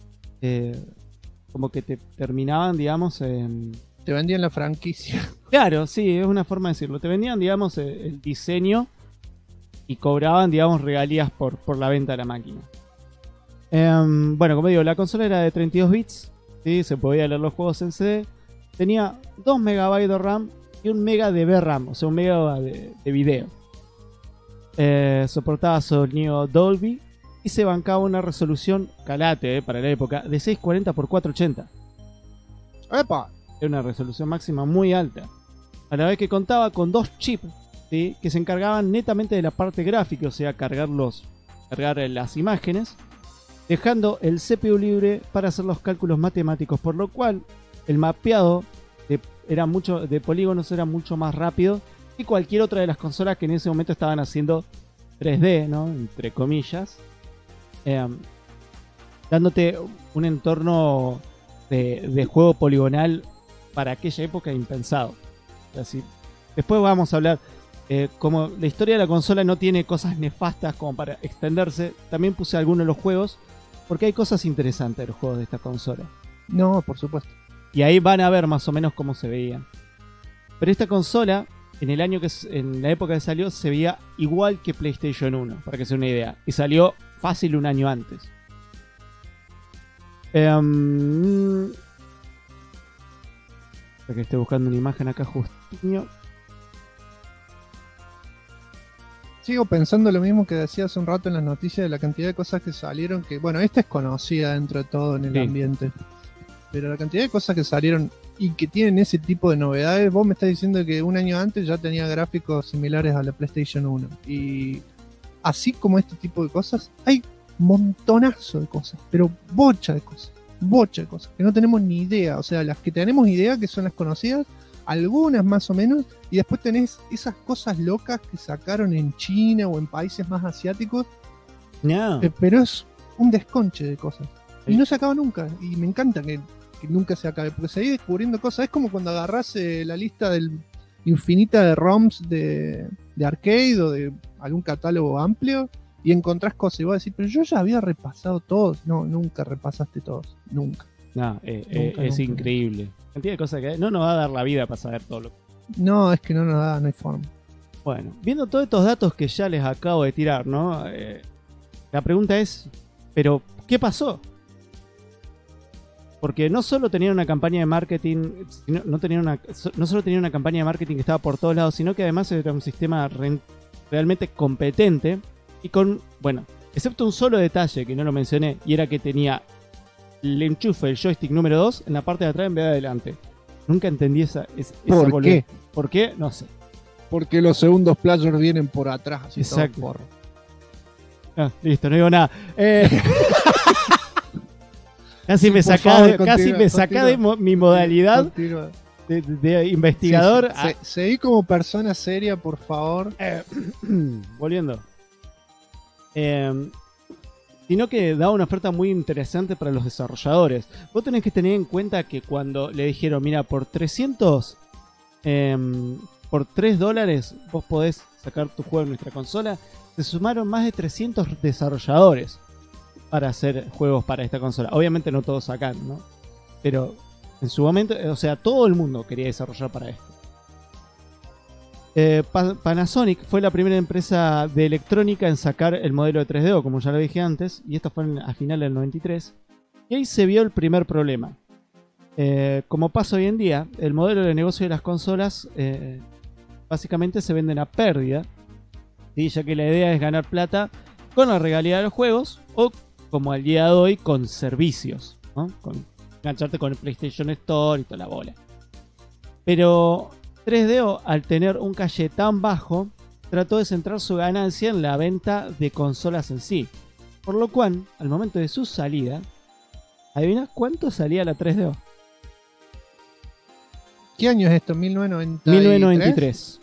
como que te terminaban, digamos, en... Te vendían la franquicia. Claro, sí, es una forma de decirlo. Te vendían, digamos, el diseño y cobraban, digamos, regalías por la venta de la máquina. Bueno, como digo, la consola era de 32 bits, ¿sí? Se podía leer los juegos en CD. Tenía 2 MB de RAM y 1 MB de VRAM, o sea, 1 MB de video. Soportaba sonido Dolby y se bancaba una resolución calate para la época de 640 x 480. ¡Epa! Era una resolución máxima muy alta. A la vez que contaba con 2 chips, ¿sí? Que se encargaban netamente de la parte gráfica, o sea, cargar las imágenes, dejando el CPU libre para hacer los cálculos matemáticos, por lo cual el mapeado de polígonos era mucho más rápido que cualquier otra de las consolas que en ese momento estaban haciendo 3D, ¿no? Entre comillas, dándote un entorno de juego poligonal para aquella época impensado. Así. Después vamos a hablar como la historia de la consola no tiene cosas nefastas como para extenderse, también puse algunos de los juegos, porque hay cosas interesantes de los juegos de esta consola. No, por supuesto. Y ahí van a ver más o menos cómo se veían. Pero esta consola, en la época que salió, se veía igual que PlayStation 1, para que se den una idea. Y salió fácil un año antes. Que estoy buscando una imagen acá justiño. Sigo pensando lo mismo que decía hace un rato en las noticias de la cantidad de cosas que salieron, que bueno, esta es conocida dentro de todo en el ambiente, pero la cantidad de cosas que salieron y que tienen ese tipo de novedades, vos me estás diciendo que un año antes ya tenía gráficos similares a la PlayStation 1, y así como este tipo de cosas, hay montonazo de cosas, pero bocha de cosas, que no tenemos ni idea, o sea, las que tenemos idea, que son las conocidas, algunas más o menos, y después tenés esas cosas locas que sacaron en China o en países más asiáticos, pero es un desconche de cosas, y no se acaba nunca, y me encanta que nunca se acabe, porque seguís descubriendo cosas. Es como cuando agarrás la lista infinita de ROMs de arcade o de algún catálogo amplio y encontrás cosas y vos decís, pero yo ya había repasado todos. No, nunca repasaste todos, nunca. No, es increíble. La cantidad de cosas que no nos va a dar la vida para saber todo lo. No, es que no nos da, no hay forma. Bueno, viendo todos estos datos que ya les acabo de tirar, ¿no? La pregunta es, ¿pero qué pasó? Porque no solo tenían una campaña de marketing, no solo tenían una campaña de marketing que estaba por todos lados, sino que además era un sistema realmente competente y con, bueno, excepto un solo detalle que no lo mencioné, y era que tenía el enchufe del joystick número 2 en la parte de atrás en vez de adelante. Nunca entendí esa ¿Por qué? ¿Por qué? No sé. Porque los segundos players vienen por atrás, así. Exacto. Todo porro. Listo, no digo nada. Casi me sacá de mi modalidad de investigador. Sí. Seguí como persona seria, por favor. Volviendo. Sino que da una oferta muy interesante para los desarrolladores. Vos tenés que tener en cuenta que cuando le dijeron, mira, por $300, por $3 vos podés sacar tu juego en nuestra consola, se sumaron más de 300 desarrolladores para hacer juegos para esta consola. Obviamente no todos sacan, ¿no? Pero en su momento, o sea, todo el mundo quería desarrollar para esto. Panasonic fue la primera empresa de electrónica en sacar el modelo de 3DO, como ya lo dije antes, y esto fue a finales del 93. Y ahí se vio el primer problema. Como pasa hoy en día, el modelo de negocio de las consolas básicamente se venden a pérdida, ¿sí? Ya que la idea es ganar plata con la regalía de los juegos o, como al día de hoy, con servicios, ¿no? Con engancharte con el PlayStation Store y toda la bola. Pero 3DO, al tener un caché tan bajo, trató de centrar su ganancia en la venta de consolas en sí. Por lo cual, al momento de su salida, ¿adivina cuánto salía la 3DO? ¿Qué año es esto? ¿1993? 1993.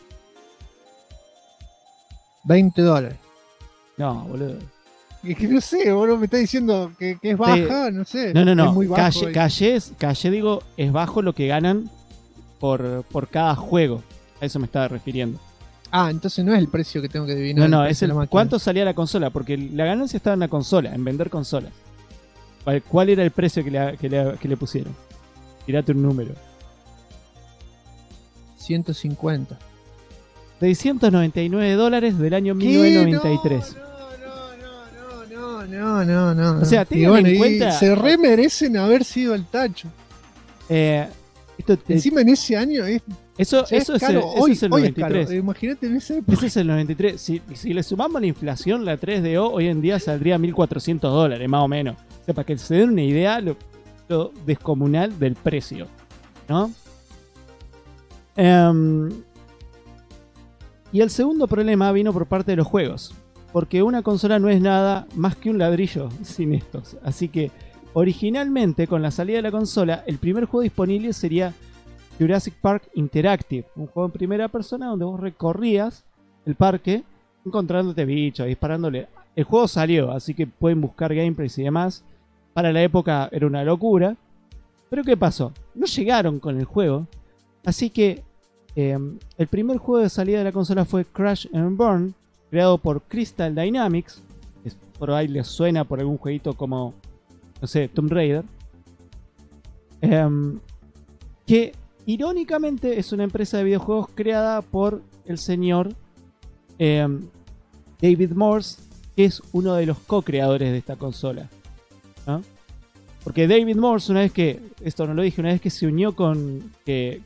$20. No, boludo. Es que no sé, boludo, me está diciendo que es baja, no sé. No. Es muy bajo, calle, digo, es bajo lo que ganan por cada juego. A eso me estaba refiriendo. Ah, entonces no es el precio que tengo que adivinar. No, es cuánto salía la consola, porque la ganancia estaba en la consola, en vender consolas. ¿Cuál era el precio que le pusieron? Tirate un número. 150. $699 del año 1993. No. O sea, tengan en cuenta. Se remerecen haber sido el tacho. Encima en ese año eso es el 93. Imagínate en esa época. Ese es el 93. Si le sumamos la inflación, la 3DO hoy en día saldría $1.400, más o menos. O sea, para que se den una idea lo descomunal del precio, ¿no? Y el segundo problema vino por parte de los juegos, porque una consola no es nada más que un ladrillo sin estos. Así que originalmente, con la salida de la consola, el primer juego disponible sería Jurassic Park Interactive, un juego en primera persona donde vos recorrías el parque encontrándote bichos, disparándole. El juego salió, así que pueden buscar gameplays y demás. Para la época era una locura. Pero ¿qué pasó? No llegaron con el juego, así que El primer juego de salida de la consola fue Crash and Burn, creado por Crystal Dynamics. Por ahí les suena por algún jueguito como, no sé, Tomb Raider. Que irónicamente es una empresa de videojuegos creada por el señor David Morse, que es uno de los co-creadores de esta consola, ¿no? Porque David Morse, una vez que, esto no lo dije, una vez que se unió con que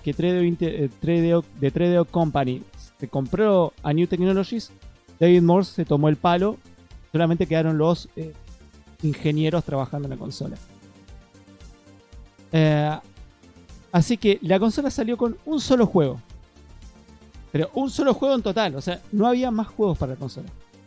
3DO Company se compró a New Technologies, David Morse se tomó el palo, solamente quedaron los ingenieros trabajando en la consola. Así que la consola salió con un solo juego. Pero un solo juego en total, o sea, no había más juegos para la consola.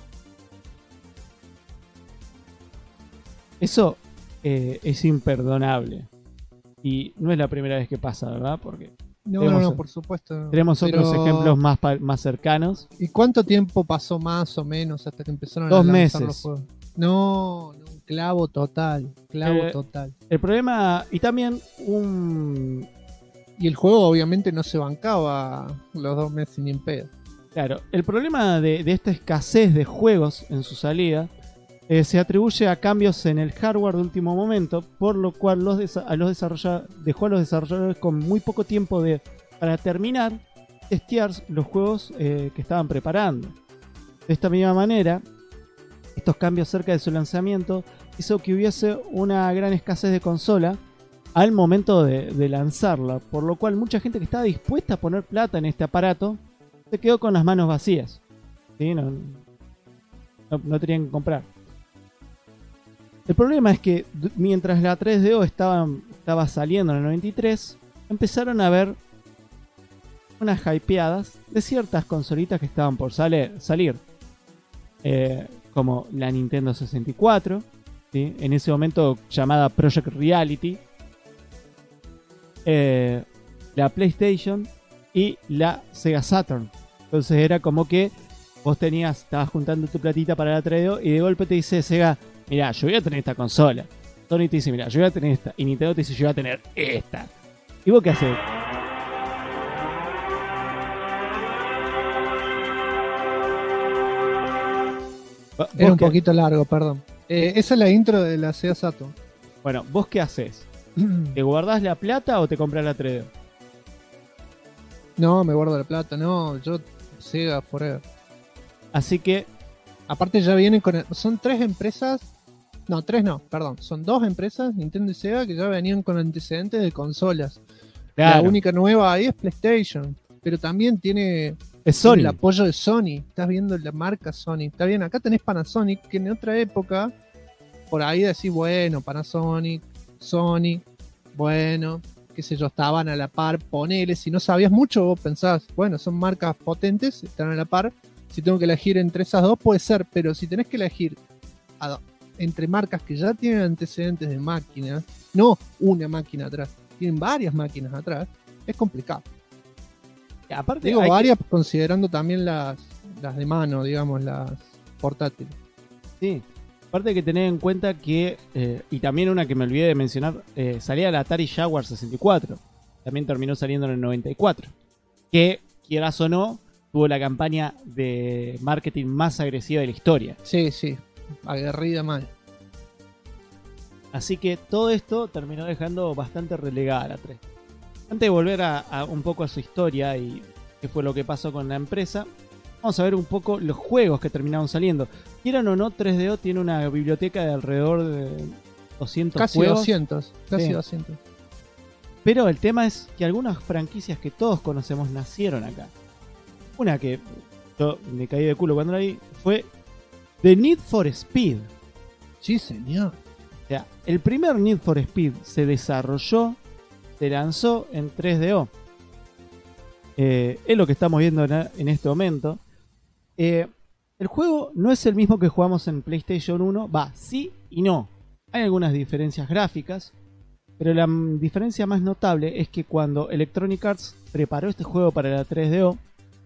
Eso es imperdonable. Y no es la primera vez que pasa, ¿verdad? Porque no, por supuesto. No. Tenemos otros ejemplos más cercanos. ¿Y cuánto tiempo pasó más o menos hasta que empezaron 2 a lanzar meses. los juegos? No, un clavo total. Total. El problema, y también Y el juego obviamente no se bancaba los 2 meses ni en pedo. Claro, el problema de esta escasez de juegos en su salida se atribuye a cambios en el hardware de último momento, por lo cual dejó a los desarrolladores con muy poco tiempo para terminar, testear los juegos que estaban preparando. De esta misma manera, estos cambios cerca de su lanzamiento hizo que hubiese una gran escasez de consola al momento de lanzarla, por lo cual mucha gente que estaba dispuesta a poner plata en este aparato se quedó con las manos vacías, ¿sí? No tenían que comprar. El problema es que mientras la 3DO estaba saliendo en el 93, empezaron a haber unas hypeadas de ciertas consolitas que estaban por salir, como la Nintendo 64, ¿sí? En ese momento llamada Project Reality, la PlayStation y la Sega Saturn. Entonces era como que vos estabas juntando tu platita para la 3DO y de golpe te dice Sega, mirá, yo voy a tener esta consola. Sony te dice, mirá, yo voy a tener esta. Y Nintendo te dice, yo voy a tener esta. ¿Y vos qué haces? Era un poquito largo, perdón. Esa es la intro de la Sega Saturn. Bueno, ¿vos qué haces? ¿Te guardás la plata o te compras la 3DO? No, me guardo la plata. No, yo Sega forever. Así que... Aparte ya vienen con... Son 3 empresas... No, 3 no, perdón. Son 2 empresas, Nintendo y Sega, que ya venían con antecedentes de consolas. Claro. La única nueva ahí es PlayStation. Pero también tiene el apoyo de Sony. Estás viendo la marca Sony. Está bien, acá tenés Panasonic, que en otra época, por ahí decís, bueno, Panasonic, Sony, bueno, qué sé yo, estaban a la par, ponele. Si no sabías mucho, vos pensás, bueno, son marcas potentes, están a la par. Si tengo que elegir entre esas dos, puede ser, pero si tenés que elegir entre marcas que ya tienen antecedentes de máquinas, no una máquina atrás, tienen varias máquinas atrás, es complicado. Aparte, digo varias considerando también las de mano, digamos, las portátiles. Sí, aparte hay que tener en cuenta que, y también una que me olvidé de mencionar, salía la Atari Jaguar 64, también terminó saliendo en el 94, que, quieras o no, tuvo la campaña de marketing más agresiva de la historia. Sí, sí, aguerrida mal. Así que todo esto terminó dejando bastante relegada a la 3. Antes de volver a un poco a su historia y qué fue lo que pasó con la empresa, vamos a ver un poco los juegos que terminaron saliendo. Quieran o no, 3DO tiene una biblioteca de alrededor de 200 casi juegos. 200, casi sí. 200. Pero el tema es que algunas franquicias que todos conocemos nacieron acá. Una que yo me caí de culo cuando la vi fue The Need for Speed. Sí, señor. O sea, el primer Need for Speed se desarrolló, se lanzó en 3DO. Es lo que estamos viendo en este momento. El juego no es el mismo que jugamos en PlayStation 1. Va, sí y no. Hay algunas diferencias gráficas, pero la diferencia más notable es que cuando Electronic Arts preparó este juego para la 3DO,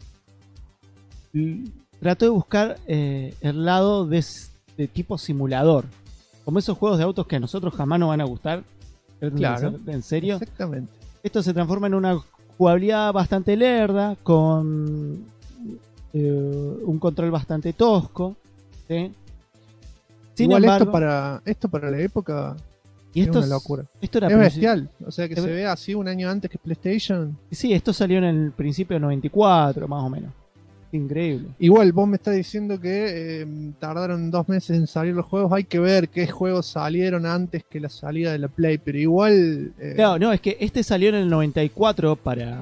trató de buscar el lado de tipo simulador, como esos juegos de autos que a nosotros jamás nos van a gustar. Claro, ¿en serio? Exactamente. Esto se transforma en una jugabilidad bastante lerda, con un control bastante tosco, ¿sí? Sin Igual embargo, esto para la época y es esto una locura. Esto era Es bestial. O sea, que se ve así un año antes que PlayStation. Sí, esto salió en el principio de 94, más o menos. Increíble. Igual, vos me estás diciendo que tardaron 2 meses en salir los juegos. Hay que ver qué juegos salieron antes que la salida de la Play. Pero igual... No, es que este salió en el 94 para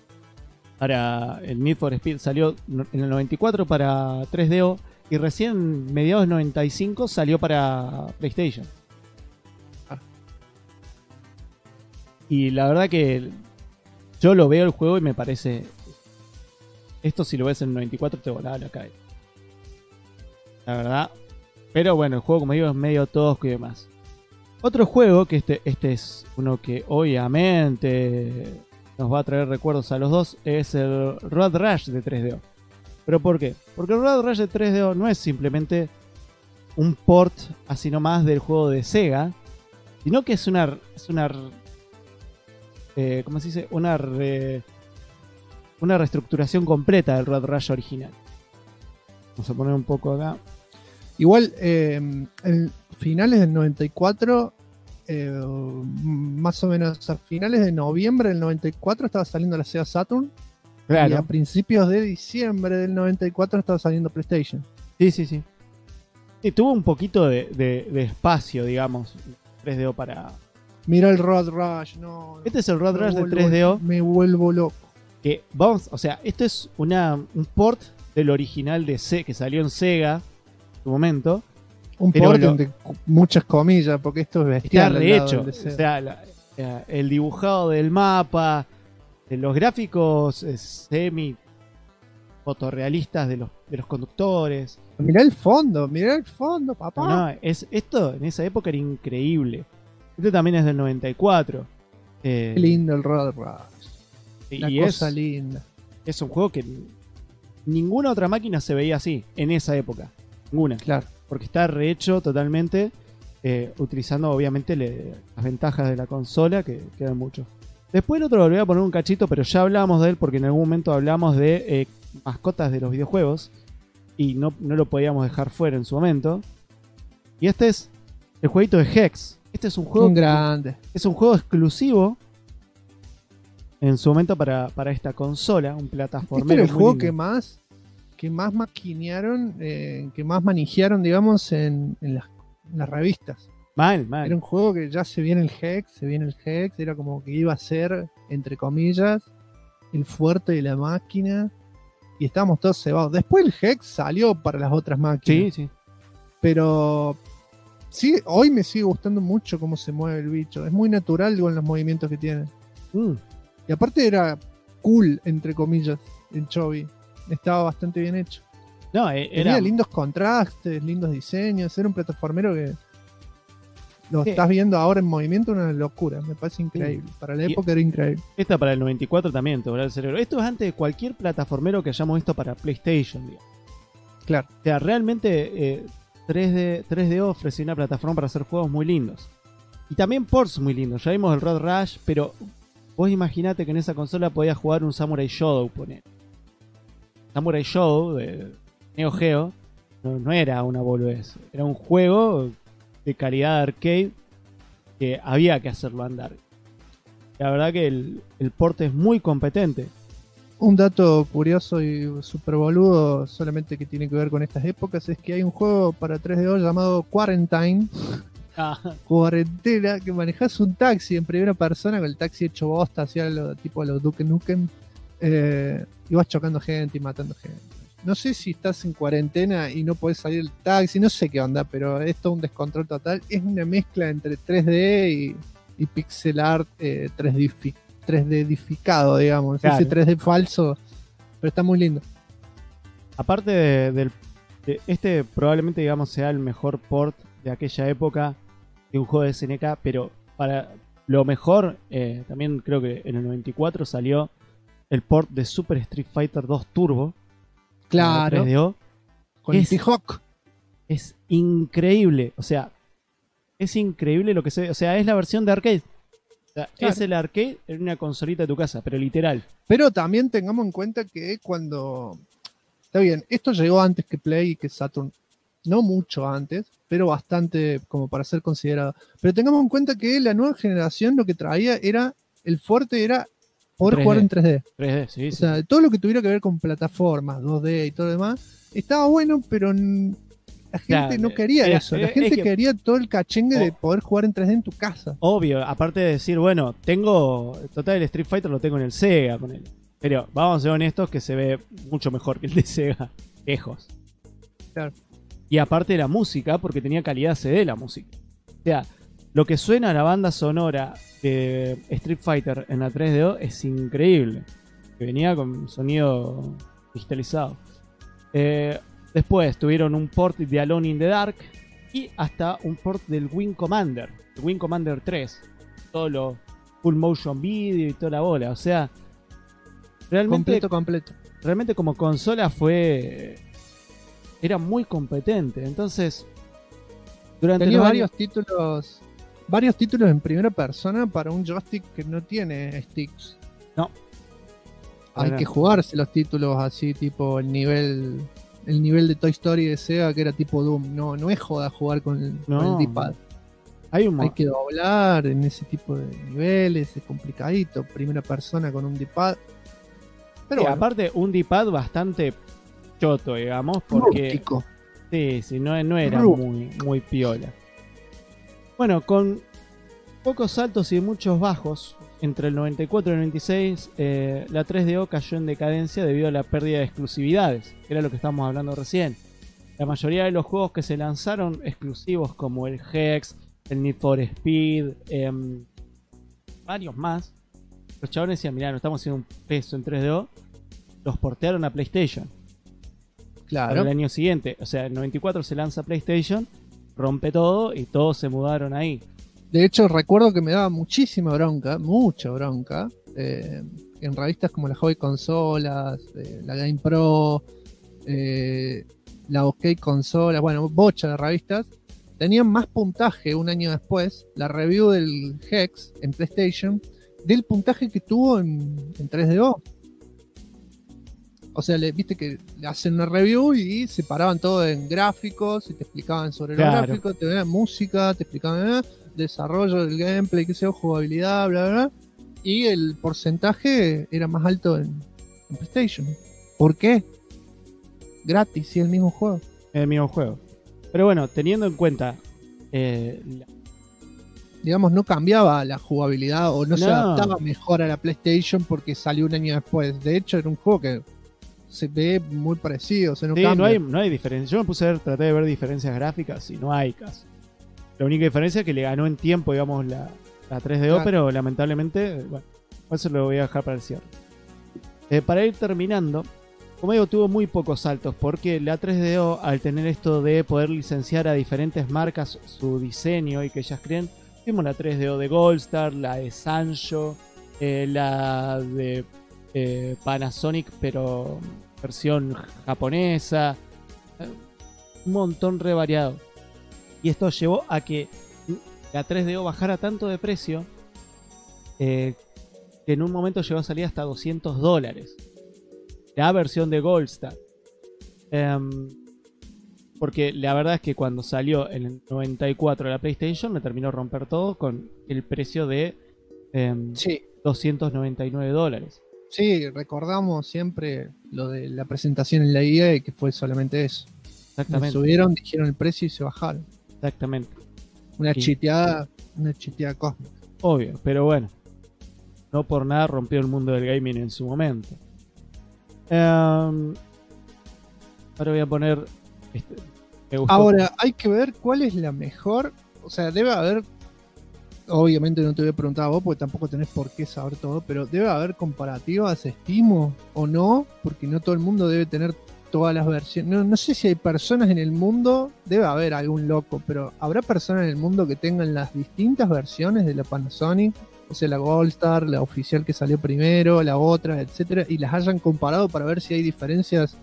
el Need for Speed. Salió en el 94 para 3DO. Y recién, mediados del 95, salió para PlayStation. Y la verdad que yo lo veo el juego y me parece... Esto si lo ves en el 94 te volaba la cabeza. La verdad. Pero bueno, el juego, como digo, es medio tosco y demás. Otro juego, que este es uno que obviamente nos va a traer recuerdos a los dos, es el Road Rash de 3DO. ¿Pero por qué? Porque el Road Rash de 3DO no es simplemente un port así nomás del juego de Sega, sino que es una ¿cómo se dice? Una reestructuración completa del Road Rash original. Vamos a poner un poco acá. Igual, en finales del 94, más o menos a finales de noviembre del 94 estaba saliendo la Sega Saturn. Claro. Y a principios de diciembre del 94 estaba saliendo PlayStation. Sí. Y tuvo un poquito de espacio, digamos, 3DO para... Mira el Road Rash, no. Este es el Road Rash de 3DO. Me vuelvo loco. Que vamos, o sea, esto es un port del original de que salió en Sega en su momento. Un port entre muchas comillas, porque esto es bestial. Está rehecho. O sea, el dibujado del mapa, de los gráficos semi fotorrealistas de los conductores. Mirá el fondo, papá. No, esto en esa época era increíble. Este también es del 94. Qué lindo el Road Rash. Una cosa linda. Es un juego que ninguna otra máquina se veía así en esa época. Ninguna. Claro. Porque está rehecho totalmente, utilizando obviamente las ventajas de la consola, que quedan mucho. Después el otro lo voy a poner un cachito, pero ya hablamos de él porque en algún momento hablamos de mascotas de los videojuegos y no lo podíamos dejar fuera en su momento. Y este es el jueguito de Hex. Este es un juego grande. Es un juego exclusivo en su momento para esta consola, un plataformero. Este era el juego lindo. que más maquinearon, que más manejaron, digamos, en las revistas. Mal. Era un juego que ya se viene el Hex, era como que iba a ser, entre comillas, el fuerte de la máquina, y estábamos todos cebados. Después el Hex salió para las otras máquinas. Sí. Pero sí, hoy me sigue gustando mucho cómo se mueve el bicho. Es muy natural con los movimientos que tiene. Y aparte era cool, entre comillas, el Chovy. Estaba bastante bien hecho. No, tenía lindos contrastes, lindos diseños. Era un plataformero que lo estás viendo ahora en movimiento, una locura. Me parece increíble. Para la época era increíble. Esta para el 94 también, te voló el cerebro. Esto es antes de cualquier plataformero que hayamos visto para PlayStation, digamos. Claro. O sea, realmente 3DO ofrecía una plataforma para hacer juegos muy lindos. Y también ports muy lindos. Ya vimos el Road Rash, pero vos imaginate que en esa consola podías jugar un Samurai Shodown, poner. Samurai Shodown de Neo Geo no era una boludez. Era un juego de calidad de arcade que había que hacerlo andar. La verdad que el port es muy competente. Un dato curioso y super boludo, solamente que tiene que ver con estas épocas, es que hay un juego para 3DO llamado Quarantine. Cuarentena, que manejas un taxi en primera persona, con el taxi hecho bosta, hacia tipo los Duke Nukem, y vas chocando gente y matando gente. No sé si estás en cuarentena y no podés salir del taxi, no sé qué onda, pero es todo un descontrol total. Es una mezcla entre 3D y pixel art 3Dificado, digamos. Claro. Ese 3D falso, pero está muy lindo. Aparte de este probablemente, digamos, sea el mejor port de aquella época de un juego de SNK, pero para lo mejor, también creo que en el 94 salió el port de Super Street Fighter 2 Turbo. Claro. 3DO. Con el T-Hawk. Es increíble. O sea, es increíble lo que se ve. O sea, es la versión de arcade. sea, Claro. es el arcade en una consolita de tu casa, pero literal. Pero también tengamos en cuenta que cuando... Está bien, esto llegó antes que Play y que Saturn. No mucho antes, pero bastante como para ser considerado. Pero tengamos en cuenta que la nueva generación lo que traía era... El fuerte era poder 3D. jugar en 3D. 3D, sí, O sí. sea, todo lo que tuviera que ver con plataformas, 2D y todo lo demás, estaba bueno, pero la gente Claro, no quería era- eso. La es gente que- quería todo el cachengue de Oh. poder jugar en 3D en tu casa. Obvio, aparte de decir, bueno, tengo. Total, el Street Fighter lo tengo en el Sega. Con él. Pero vamos a ser honestos que se ve mucho mejor que el de Sega. Lejos. Claro. Y aparte de la música, porque tenía calidad CD la música. O sea, lo que suena a la banda sonora de Street Fighter en la 3DO es increíble. Que venía con sonido digitalizado. Después tuvieron un port de Alone in the Dark y hasta un port del Wing Commander, el Wing Commander 3. Todo lo full motion video y toda la bola. O sea, Completo. realmente como consola era muy competente. Entonces, durante Tenía los varios títulos en primera persona para un joystick que no tiene sticks. No. Hay Para que nada. jugarse los títulos así, tipo el nivel de Toy Story de Sega, que era tipo Doom. No es joda jugar con el D-pad. Hay un Hay que doblar en ese tipo de niveles, es complicadito. Primera persona con un D-pad. Pero Sí, bueno, aparte, un D-pad bastante choto, digamos, porque rústico. sí, no era Rústico. muy piola. Bueno, con pocos saltos y muchos bajos, entre el 94 y el 96, la 3DO cayó en decadencia debido a la pérdida de exclusividades, que era lo que estábamos hablando recién. La mayoría de los juegos que se lanzaron exclusivos, como el Hex, el Need for Speed, varios más, los chabones decían, mirá, no estamos haciendo un peso en 3DO, los portearon a PlayStation. Para Claro. el año siguiente, o sea, el 94 se lanza PlayStation, rompe todo y todos se mudaron ahí. De hecho, recuerdo que me daba muchísima bronca, mucha bronca, en revistas como la Hobby Consolas, la Game Pro, la OK Consolas, bueno, bocha de revistas, tenían más puntaje un año después, la review del Hex en PlayStation, del puntaje que tuvo en 3DO. O sea, viste que le hacen una review y separaban todo en gráficos y te explicaban sobre los Claro. gráficos, te daban música, te explicaban desarrollo del gameplay, qué sé yo, jugabilidad, bla, bla, bla. Y el porcentaje era más alto en PlayStation. ¿Por qué? Gratis, sí, el mismo juego. El mismo juego. Pero bueno, teniendo en cuenta Digamos, no cambiaba la jugabilidad o no se No. adaptaba mejor a la PlayStation porque salió un año después. De hecho, era un juego que se ve muy parecido, o sea, no sí, cambia. no hay diferencia. Yo me puse a ver, traté de ver diferencias gráficas y no hay casi. La única diferencia es que le ganó en tiempo, digamos, la 3DO, Claro. pero lamentablemente, bueno, eso lo voy a dejar para el cierre. Para ir terminando, como digo, tuvo muy pocos saltos, porque la 3DO, al tener esto de poder licenciar a diferentes marcas su diseño y que ellas creen, vimos la 3DO de Goldstar, la de Sanyo, la de Panasonic, pero versión japonesa, un montón re variado. Y esto llevó a que la 3DO bajara tanto de precio que en un momento llegó a salir hasta $200. La versión de Goldstar. Porque la verdad es que cuando salió en el 94 la PlayStation le terminó romper todo con el precio de Sí. $299. Sí, recordamos siempre lo de la presentación en la EA, que fue solamente eso. Exactamente. Subieron, dijeron el precio y se bajaron. Exactamente. Una Sí. chiteada cósmica. Obvio, pero bueno. No por nada rompió el mundo del gaming en su momento. Ahora voy a poner. Me gustó. Ahora, hay que ver cuál es la mejor. O sea, debe haber. Obviamente no te voy a preguntar a vos porque tampoco tenés por qué saber todo, pero debe haber comparativas, estimo o no, porque no todo el mundo debe tener todas las versiones. No sé si hay personas en el mundo, debe haber algún loco, pero ¿habrá personas en el mundo que tengan las distintas versiones de la Panasonic? O sea, la Goldstar, la oficial que salió primero, la otra, etcétera, y las hayan comparado para ver si hay diferencias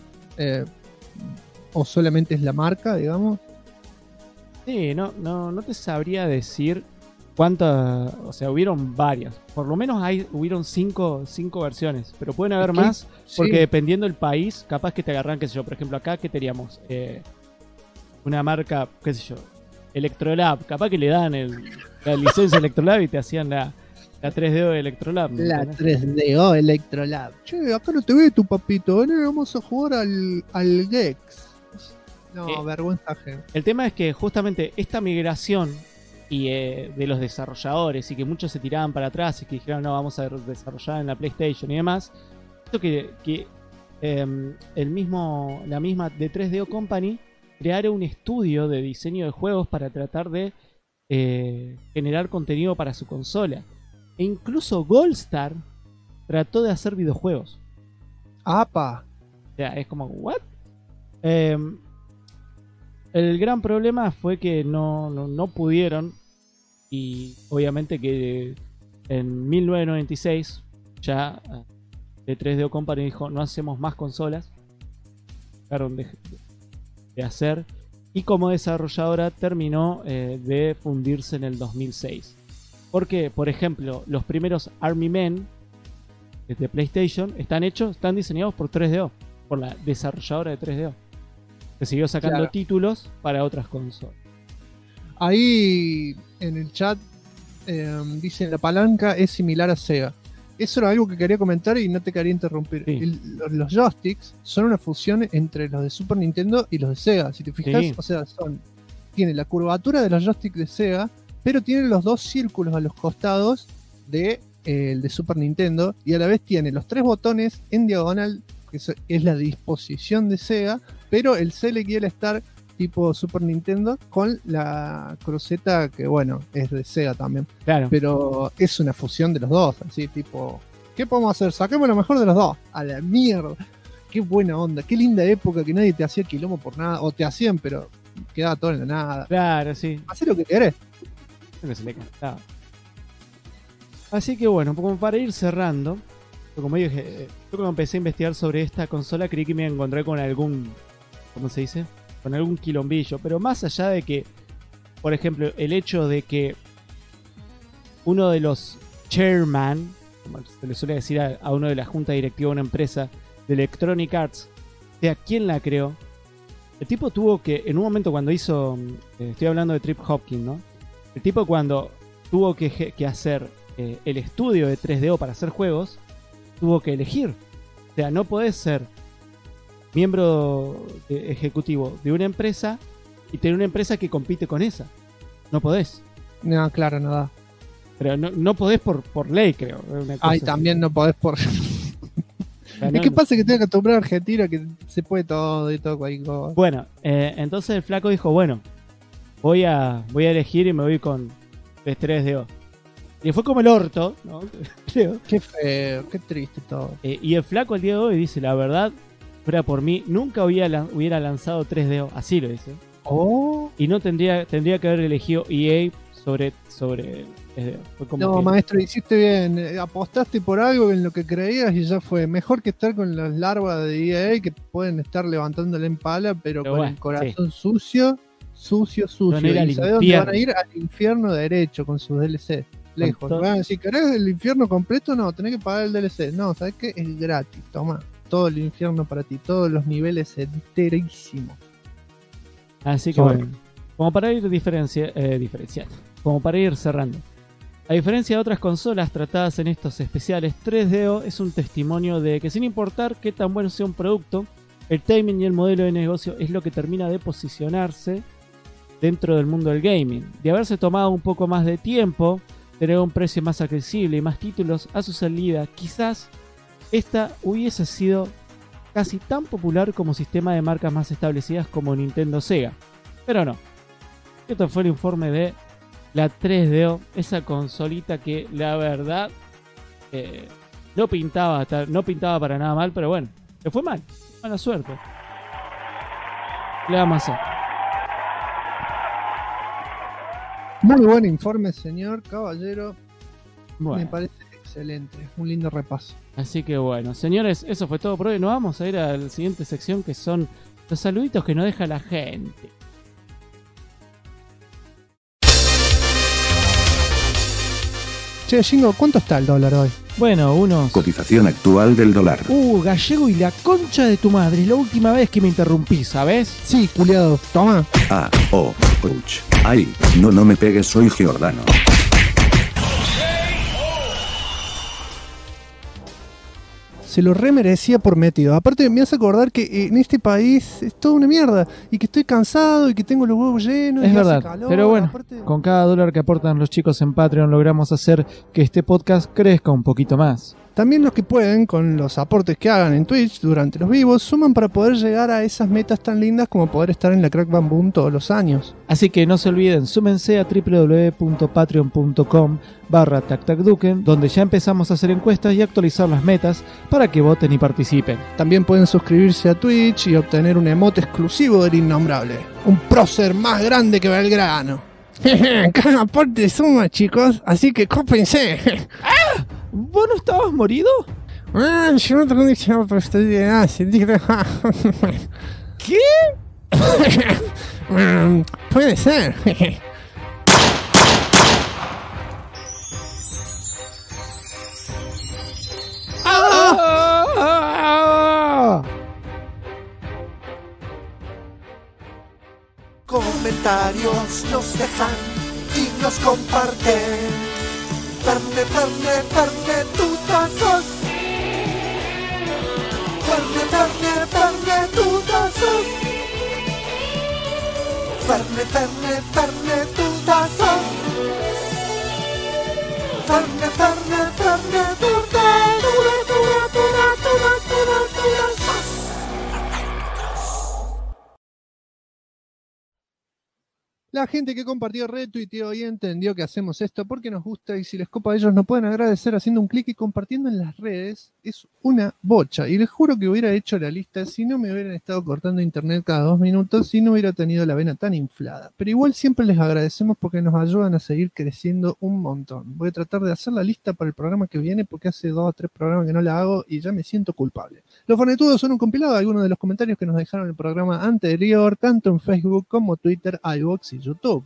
o solamente es la marca, digamos. Sí, no te sabría decir ¿Cuántas? O sea, hubieron varias. Por lo menos hubieron cinco versiones. Pero pueden haber más, porque sí, dependiendo del país, capaz que te agarran, qué sé yo. Por ejemplo, acá, ¿qué teníamos? Una marca, qué sé yo, Electrolab. Capaz que le dan la licencia Electrolab y te hacían la 3DO de Electrolab. ¿no? la 3DO Electrolab. Che, acá no te ve tu papito. Vamos a jugar al Gex. No, vergüenza ajena. El tema es que justamente esta migración y de los desarrolladores, y que muchos se tiraban para atrás y que dijeron no, vamos a desarrollar en la PlayStation y demás, esto que la misma de 3DO Company creara un estudio de diseño de juegos para tratar de generar contenido para su consola. E incluso Goldstar trató de hacer videojuegos. ¡Apa! O sea, es como, ¿what? El gran problema fue que no pudieron, y obviamente que en 1996 ya de 3DO Company dijo no hacemos más consolas, dejaron de hacer, y como desarrolladora terminó de fundirse en el 2006. Porque, por ejemplo, los primeros Army Men de PlayStation están diseñados por 3DO, por la desarrolladora de 3DO. Que siguió sacando títulos para otras consolas. Ahí en el chat dicen la palanca es similar a Sega. Eso era algo que quería comentar y no te quería interrumpir. Sí. Los joysticks son una fusión entre los de Super Nintendo y los de Sega. Si te fijas, Sí. o sea, tiene la curvatura de los joysticks de Sega, pero tiene los dos círculos a los costados de el de Super Nintendo, y a la vez tiene los 3 botones en diagonal, que es la disposición de Sega, pero el Select y el Start tipo Super Nintendo con la cruceta que bueno, es de Sega también. Claro. Pero es una fusión de los dos, así tipo, ¿qué podemos hacer? Saquemos lo mejor de los dos. A la mierda. Qué buena onda, qué linda época que nadie te hacía quilombo por nada, o te hacían, pero quedaba todo en la nada. Claro, sí. Hacé lo que querés. Creo que se le cantaba. Así que bueno, como para ir cerrando, como dije, yo cuando empecé a investigar sobre esta consola creí que me iba a encontrar con algún, ¿cómo se dice? Con algún quilombillo, pero más allá de que, por ejemplo, el hecho de que uno de los chairman, como se le suele decir a uno de la junta directiva de una empresa de Electronic Arts, sea quien la creó, el tipo tuvo que, en un momento cuando hizo, estoy hablando de Trip Hopkins, ¿no? El tipo cuando tuvo que hacer el estudio de 3DO para hacer juegos, tuvo que elegir. O sea, no podés ser miembro ejecutivo de una empresa y tener una empresa que compite con esa. No podés. No, claro, no da. Pero no podés por ley, creo. Ay, también no podés por... Es que pasa que tengo que acostumbrar a Argentina que se puede todo y todo cualquier cosa. Bueno, entonces el flaco dijo, bueno, voy a elegir y me voy con 3DO. Y fue como el orto, ¿no? Creo. Qué feo, qué triste todo. Y el flaco el día de hoy dice, la verdad, fuera por mí, nunca hubiera lanzado 3DO. Así lo dice. Oh. Y no tendría que haber elegido EA sobre 3DO. Fue como no, que... maestro, hiciste bien. Apostaste por algo en lo que creías y ya fue. Mejor que estar con las larvas de EA que pueden estar levantándole en pala, pero con bueno, el corazón sí. sucio. Van a ir al ¿Y sabés dónde infierno. van a ir? Al infierno derecho con sus DLC. Lejos. todo. Van a decir, ¿querés el infierno completo? No, tenés que pagar el DLC. No, ¿sabés qué? Es gratis. Toma. Todo el infierno para ti. Todos los niveles enterísimos. Así que bueno, como para ir diferenciando, como para ir cerrando. A diferencia de otras consolas tratadas en estos especiales, 3DO es un testimonio de que sin importar qué tan bueno sea un producto, el timing y el modelo de negocio es lo que termina de posicionarse dentro del mundo del gaming. De haberse tomado un poco más de tiempo, tener un precio más accesible y más títulos a su salida, quizás esta hubiese sido casi tan popular como sistema de marcas más establecidas como Nintendo Sega. Pero no. Esto fue el informe de la 3DO, esa consolita que la verdad no pintaba para nada mal, pero bueno, le fue mal, mala suerte. Le vamos a hacer. Muy buen informe, señor caballero. Bueno. Me parece excelente. Un lindo repaso. Así que bueno, señores, eso fue todo por hoy. Nos vamos a ir a la siguiente sección, que son los saluditos que nos deja la gente. Che, Jingo, ¿cuánto está el dólar hoy? Bueno, unos... Cotización actual del dólar. Gallego y la concha de tu madre. Es la última vez que me interrumpí, ¿sabes? Sí, culiado. Toma. Ouch. Ay, no me pegues, soy Giordano. Se lo remerecía por metido. Aparte me hace acordar que en este país es toda una mierda. Y que estoy cansado y que tengo los huevos llenos. Es y verdad, hace calor, pero bueno, aparte... con cada dólar que aportan los chicos en Patreon logramos hacer que este podcast crezca un poquito más. También los que pueden, con los aportes que hagan en Twitch durante los vivos, suman para poder llegar a esas metas tan lindas como poder estar en la Crack Bam Boom todos los años. Así que no se olviden, súmense a www.patreon.com/tactacduken, donde ya empezamos a hacer encuestas y actualizar las metas para que voten y participen. También pueden suscribirse a Twitch y obtener un emote exclusivo del Innombrable. Un prócer más grande que Belgrano. Cada aporte suma, chicos, así que cópense. ¿Vos no estabas morido? Yo no tengo diccionario, pero estoy bien. ¿Qué? Puede ser. Comentarios nos dejan y nos comparten. Ferne, tutazos. Ferne, tutazos. Ferne, tutazos. Ferne, tutazos. La gente que compartió, retuiteó y entendió que hacemos esto porque nos gusta y si les copa a ellos nos pueden agradecer haciendo un clic y compartiendo en las redes. Es una bocha y les juro que hubiera hecho la lista si no me hubieran estado cortando internet cada 2 minutos y no hubiera tenido la vena tan inflada. Pero igual siempre les agradecemos porque nos ayudan a seguir creciendo un montón. Voy a tratar de hacer la lista para el programa que viene porque hace 2 o 3 programas que no la hago y ya me siento culpable. Los Fornetudos son un compilado de algunos de los comentarios que nos dejaron en el programa anterior, tanto en Facebook como Twitter, iVoox y YouTube.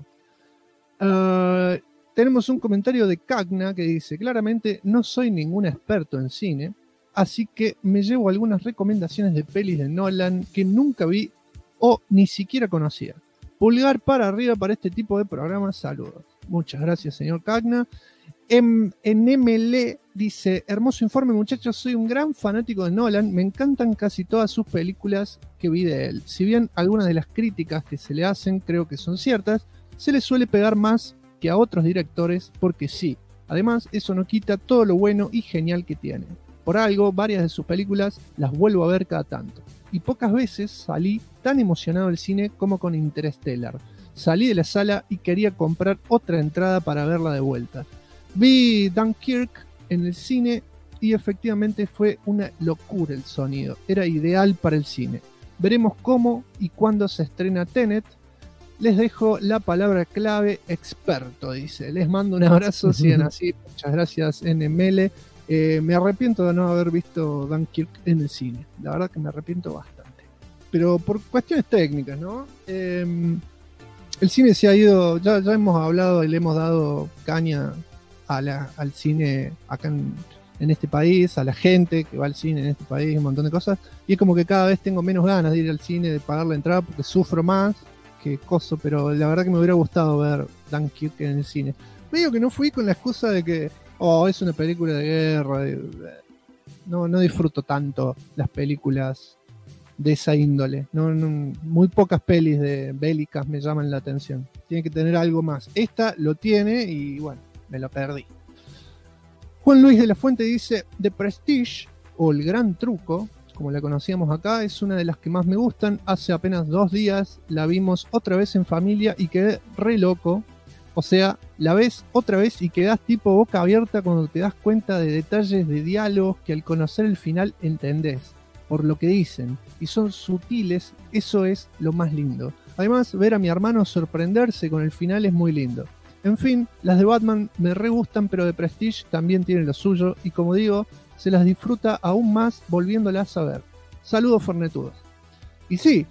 Tenemos un comentario de Cagna que dice: claramente no soy ningún experto en cine, así que me llevo algunas recomendaciones de pelis de Nolan que nunca vi o ni siquiera conocía. Pulgar para arriba para este tipo de programas, saludos. Muchas gracias, señor Cagna. En ML dice: hermoso informe, muchachos, soy un gran fanático de Nolan, me encantan casi todas sus películas que vi de él. Si bien algunas de las críticas que se le hacen creo que son ciertas, se le suele pegar más que a otros directores porque sí. Además, eso no quita todo lo bueno y genial que tiene. Por algo, varias de sus películas las vuelvo a ver cada tanto. Y pocas veces salí tan emocionado del cine como con Interstellar. Salí de la sala y quería comprar otra entrada para verla de vuelta. Vi Dunkirk en el cine y efectivamente fue una locura el sonido. Era ideal para el cine. Veremos cómo y cuándo se estrena Tenet. Les dejo la palabra clave experto, dice. Les mando un abrazo, sigan así. Muchas gracias, NML. Me arrepiento de no haber visto Dunkirk en el cine. La verdad que me arrepiento bastante. Pero por cuestiones técnicas, ¿no? El cine se ha ido, ya hemos hablado y le hemos dado caña al cine acá en este país, a la gente que va al cine en este país, un montón de cosas. Y es como que cada vez tengo menos ganas de ir al cine, de pagar la entrada porque sufro más. Que coso, pero la verdad que me hubiera gustado ver Dunkirk en el cine. Medio que no fui con la excusa de que es una película de guerra. No disfruto tanto las películas de esa índole. Muy pocas pelis de bélicas me llaman la atención. Tiene que tener algo más. Esta lo tiene y bueno, me lo perdí. Juan Luis de la Fuente dice: The Prestige o El Gran Truco, como la conocíamos acá, es una de las que más me gustan. Hace apenas 2 días la vimos otra vez en familia y quedé re loco. O sea, la ves otra vez y quedás tipo boca abierta cuando te das cuenta de detalles de diálogos que al conocer el final entendés por lo que dicen y son sutiles. Eso es lo más lindo. Además, ver a mi hermano sorprenderse con el final es muy lindo. En fin, las de Batman me re gustan, pero de Prestige también tienen lo suyo y como digo, se las disfruta aún más volviéndolas a ver. Saludos, fornetudos. Y sí,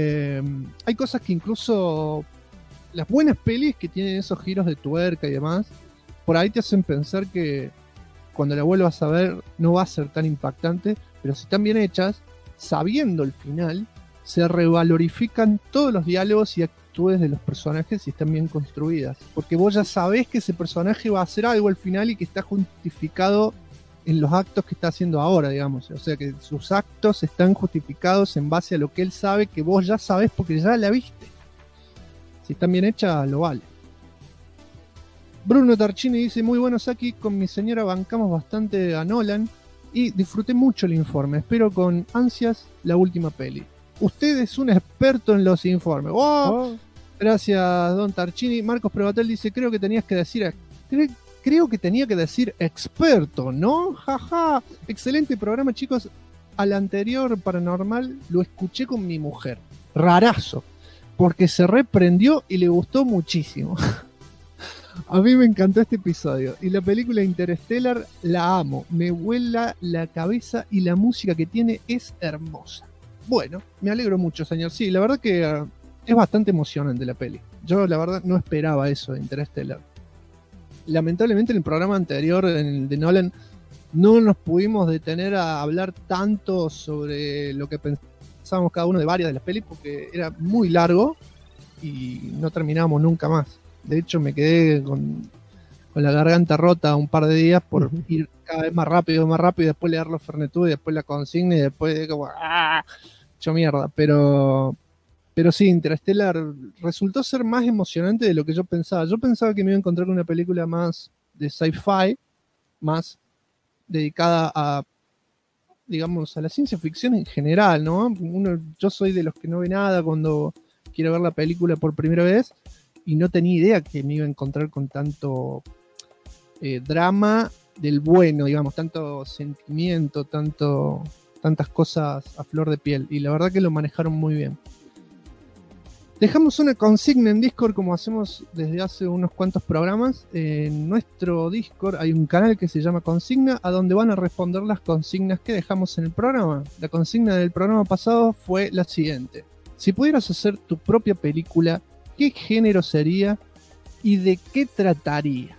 hay cosas que incluso las buenas pelis que tienen esos giros de tuerca y demás, por ahí te hacen pensar que cuando la vuelvas a ver no va a ser tan impactante, pero si están bien hechas, sabiendo el final, se revalorifican todos los diálogos y actitudes de los personajes y están bien construidas. Porque vos ya sabés que ese personaje va a hacer algo al final y que está justificado en los actos que está haciendo ahora, digamos. O sea que sus actos están justificados en base a lo que él sabe, que vos ya sabés porque ya la viste. Si están bien hechas, lo vale. Bruno Tarchini dice: muy bueno, Saki, con mi señora bancamos bastante a Nolan y disfruté mucho el informe. Espero con ansias la última peli. Usted es un experto en los informes. ¡Oh! Gracias, don Tarchini. Marcos Prevatel dice: creo que tenía que decir experto, ¿no? Jaja. Excelente programa, chicos. Al anterior paranormal lo escuché con mi mujer. Rarazo. Porque se reprendió y le gustó muchísimo. A mí me encantó este episodio. Y la película Interstellar la amo. Me vuela la cabeza y la música que tiene es hermosa. Bueno, me alegro mucho, señor. Sí, la verdad que es bastante emocionante la peli. Yo, la verdad, no esperaba eso de Interstellar. Lamentablemente, en el programa anterior, en el de Nolan, no nos pudimos detener a hablar tanto sobre lo que pensábamos cada uno de varias de las pelis, porque era muy largo y no terminábamos nunca más. De hecho, me quedé con la garganta rota un par de días por ir cada vez más rápido, y después leer los Fernetud, y después la consigna, y después como hecho mierda. Pero sí, Interstellar resultó ser más emocionante de lo que yo pensaba. Yo pensaba que me iba a encontrar con una película más de sci-fi, más dedicada a, digamos, a la ciencia ficción en general, ¿no? Yo soy de los que no ve nada cuando quiero ver la película por primera vez, y no tenía idea que me iba a encontrar con tanto drama del bueno, digamos, tanto sentimiento, tantas cosas a flor de piel, y la verdad que lo manejaron muy bien. Dejamos una consigna en Discord, como hacemos desde hace unos cuantos programas. En nuestro Discord hay un canal que se llama Consigna, a donde van a responder las consignas que dejamos en el programa. La consigna del programa pasado fue la siguiente: si pudieras hacer tu propia película, ¿qué género sería y de qué trataría?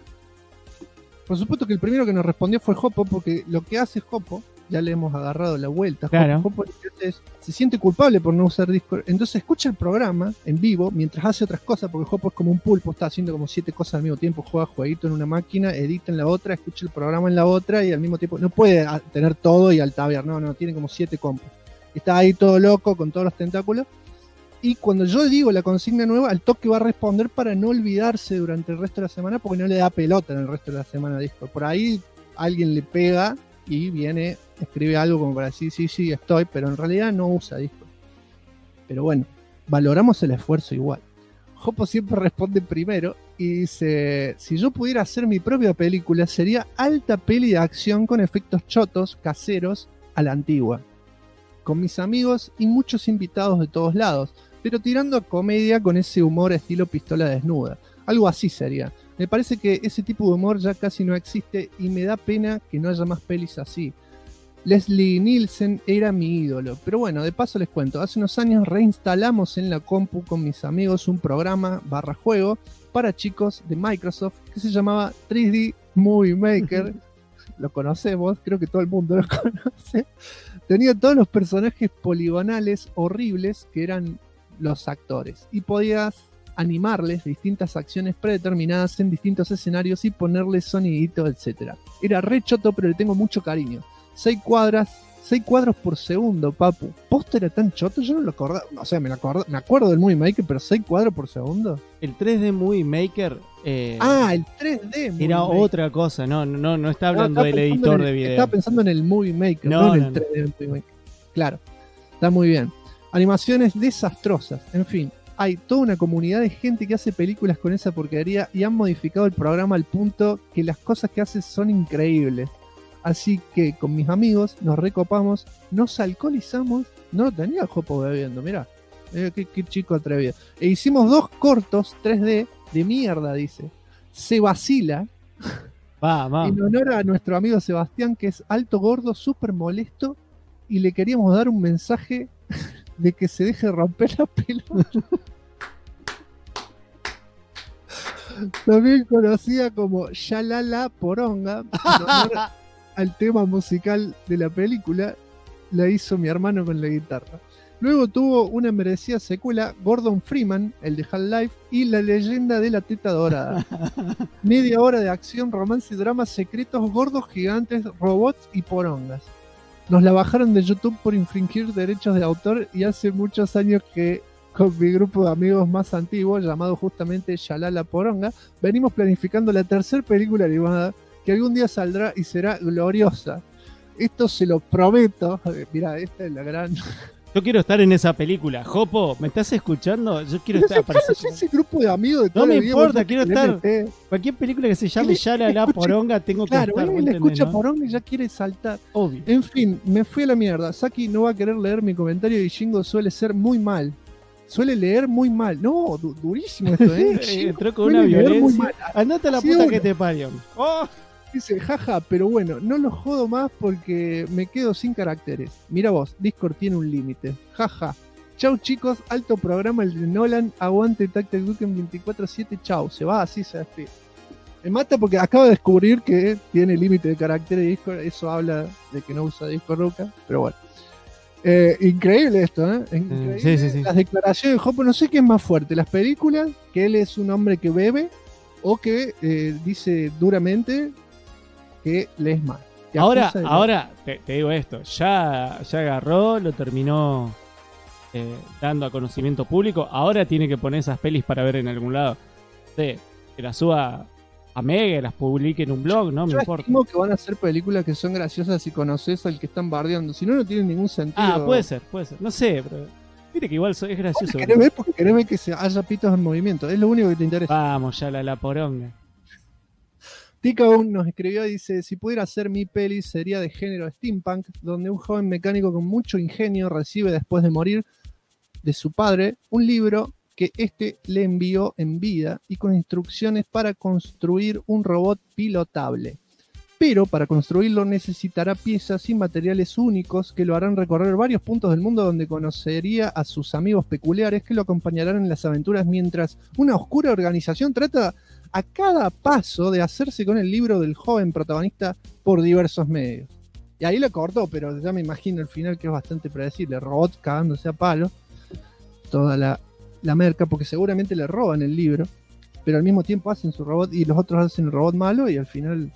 Por supuesto que el primero que nos respondió fue Jopo, porque lo que hace Jopo, ya le hemos agarrado la vuelta. Claro. Jopo se siente culpable por no usar Discord, entonces escucha el programa en vivo mientras hace otras cosas, porque Jopo es como un pulpo, está haciendo como 7 cosas al mismo tiempo, juega jueguito en una máquina, edita en la otra, escucha el programa en la otra, y al mismo tiempo no puede tener todo y altavear, no, tiene como 7 compos. Está ahí todo loco con todos los tentáculos. Y cuando yo digo la consigna nueva, al toque va a responder para no olvidarse durante el resto de la semana, porque no le da pelota en el resto de la semana a Discord. Por ahí alguien le pega y viene, escribe algo como para decir sí, estoy, pero en realidad no usa Discord. Pero bueno, valoramos el esfuerzo igual. Jopo siempre responde primero y dice: si yo pudiera hacer mi propia película, sería alta peli de acción con efectos chotos, caseros, a la antigua, con mis amigos y muchos invitados de todos lados, pero tirando a comedia con ese humor estilo Pistola Desnuda. Algo así sería. Me parece que ese tipo de humor ya casi no existe y me da pena que no haya más pelis así. Leslie Nielsen era mi ídolo, pero bueno, de paso les cuento, hace unos años reinstalamos en la compu con mis amigos un programa /juego para chicos de Microsoft que se llamaba 3D Movie Maker. Lo conocemos, creo que todo el mundo lo conoce. Tenía todos los personajes poligonales horribles que eran los actores, y podías animarles distintas acciones predeterminadas en distintos escenarios y ponerles sonidito, etc. Era re choto, pero le tengo mucho cariño. 6 cuadros por segundo, papu. ¿Posta era tan choto? Yo no lo acordaba. O sea, me acuerdo del Movie Maker, pero 6 cuadros por segundo. El 3D Movie Maker... el 3D Movie era Maker. Otra cosa, no está hablando del editor de video. Estaba pensando en el Movie Maker, no en el 3D Movie Maker. Claro, está muy bien. Animaciones desastrosas, en fin. Hay toda una comunidad de gente que hace películas con esa porquería y han modificado el programa al punto que las cosas que hace son increíbles. Así que con mis amigos nos recopamos, nos alcoholizamos. No lo tenía el Jopo bebiendo, mirá. Qué chico atrevido. E hicimos 2 cortos 3D de mierda, dice. Se vacila. Va. En honor a nuestro amigo Sebastián, que es alto, gordo, súper molesto, y le queríamos dar un mensaje de que se deje romper la pelota. también conocida como Shalala Poronga, en honor al tema musical de la película, la hizo mi hermano con la guitarra. Luego tuvo una merecida secuela, Gordon Freeman, el de Half-Life, y La leyenda de la teta dorada. Media hora de acción, romance y dramas secretos, gordos gigantes, robots y porongas. Nos la bajaron de YouTube por infringir derechos de autor y hace muchos años que con mi grupo de amigos más antiguos, llamado justamente Shalala Poronga, venimos planificando la tercera película animada que algún día saldrá y será gloriosa. Esto se lo prometo. Mirá, esta es la gran... Yo quiero estar en esa película. Jopo, ¿me estás escuchando? Yo quiero estar. Ese grupo de amigos de no me importa, quiero estar. Cualquier película que se llame Shalala Poronga, tengo que estar. Claro, él escucha Poronga y ya quiere saltar. Obvio. En fin, me fui a la mierda. Saki no va a querer leer mi comentario y Shingo suele ser muy mal. Suele leer muy mal. No, durísimo esto, entró con una violencia. Andate a la puta que te parió. ¡Oh! Dice, jaja, pero bueno, no lo jodo más porque me quedo sin caracteres. Mira vos, Discord tiene un límite. Jaja. Chau chicos, alto programa el de Nolan. Aguante Tactic Duken 24/7. Chau. Se va así, se despide. Me mata porque acabo de descubrir que tiene límite de caracteres Discord. Eso habla de que no usa Discord nunca. Pero bueno. Increíble esto, ¿eh? Increíble. Sí. Las declaraciones de Hopo, no sé qué es más fuerte. Las películas, que él es un hombre que bebe, o que dice duramente que lees mal. Ahora te digo esto, ya agarró, lo terminó dando a conocimiento público, ahora tiene que poner esas pelis para ver en algún lado. Sí, que las suba a Mega, las publique en un blog, no me importa. Yo que van a hacer películas que son graciosas si conoces al que están bardeando, si no, no tiene ningún sentido. Puede ser, no sé, pero mire que igual es gracioso. Querés ver que haya pitos en movimiento, es lo único que te interesa. Vamos, ya la poronga. Tika aún nos escribió y dice, si pudiera hacer mi peli sería de género steampunk, donde un joven mecánico con mucho ingenio recibe después de morir de su padre un libro que éste le envió en vida y con instrucciones para construir un robot pilotable. Pero para construirlo necesitará piezas y materiales únicos que lo harán recorrer varios puntos del mundo donde conocería a sus amigos peculiares que lo acompañarán en las aventuras mientras una oscura organización trata a cada paso de hacerse con el libro del joven protagonista por diversos medios. Y ahí lo cortó, pero ya me imagino el final que es bastante predecible. Robot cagándose a palo. Toda la merca, porque seguramente le roban el libro, pero al mismo tiempo hacen su robot y los otros hacen el robot malo y al final...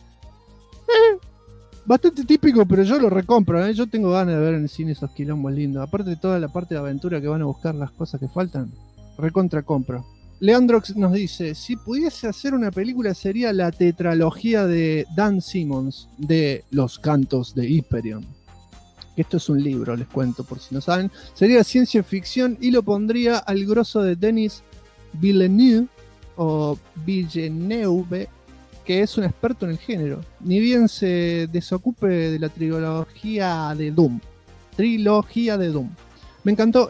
bastante típico, pero yo lo recompro, Yo tengo ganas de ver en el cine esos quilombos lindos. Aparte de toda la parte de aventura que van a buscar las cosas que faltan, recontra compro. Leandrox nos dice, si pudiese hacer una película sería la tetralogía de Dan Simmons de Los Cantos de Hyperion. Esto es un libro, les cuento por si no saben. Sería ciencia ficción y lo pondría al grosso de Denis Villeneuve o Villeneuve, que es un experto en el género. Ni bien se desocupe de la trilogía de Doom. Me encantó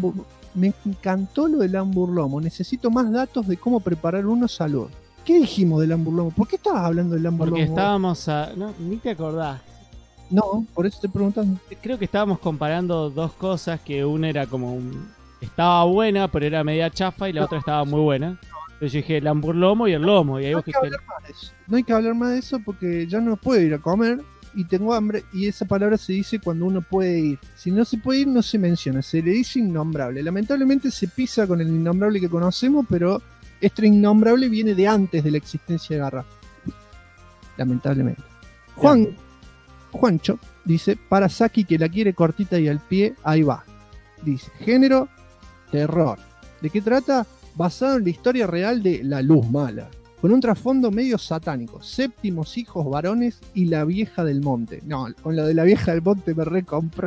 lo del hamburlomo. Necesito más datos de cómo preparar uno. Salud. ¿Qué dijimos del hamburlomo? ¿Por qué estabas hablando del hamburlomo? Porque estábamos no, ni te acordás. No, por eso estoy preguntando. Creo que estábamos comparando dos cosas, que una era como estaba buena, pero era media chafa, y la otra estaba muy buena. Entonces yo dije el hamburlomo y el lomo. Y ahí vos dijiste... No hay que hablar más de eso porque ya no puedo ir a comer y tengo hambre, y esa palabra se dice cuando uno puede ir. Si no se puede ir, no se menciona, se le dice innombrable. Lamentablemente se pisa con el innombrable que conocemos, pero este innombrable viene de antes de la existencia de Garrafa. Lamentablemente. Juancho dice, para Saki que la quiere cortita y al pie, ahí va. Dice, género, terror. ¿De qué trata? Basado en la historia real de La Luz Mala, con un trasfondo medio satánico, séptimos hijos varones y la vieja del monte. No, con lo de la vieja del monte me recompro.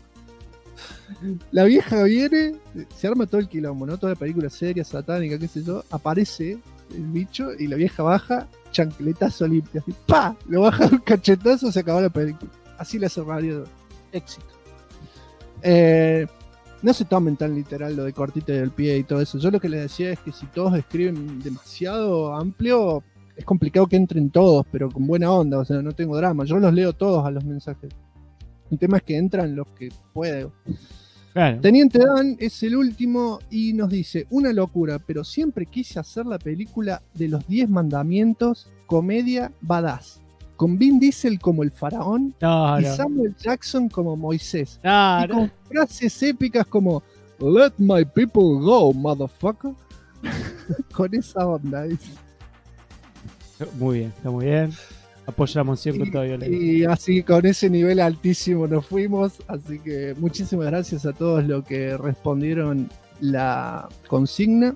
La vieja viene, se arma todo el quilombo, ¿no? Toda la película seria, satánica, qué sé yo, aparece el bicho y la vieja baja, chancletazo limpio, así, ¡pa! Lo baja un cachetazo, se acabó la película. Así la cerraría de éxito. No se tomen tan literal lo de cortita del pie y todo eso. Yo lo que les decía es que si todos escriben demasiado amplio, es complicado que entren todos, pero con buena onda, o sea, no tengo drama. Yo los leo todos a los mensajes. El tema es que entran los que puedo. Claro. Teniente Dan es el último y nos dice, una locura, pero siempre quise hacer la película de los 10 mandamientos, comedia badass, con Vin Diesel como el faraón y Samuel Jackson como Moisés, y con frases épicas como "Let my people go, motherfucker". Con esa onda, dice. Muy bien, está muy bien. Apoya la moción con toda violencia. Y así con ese nivel altísimo nos fuimos. Así que muchísimas gracias a todos los que respondieron la consigna.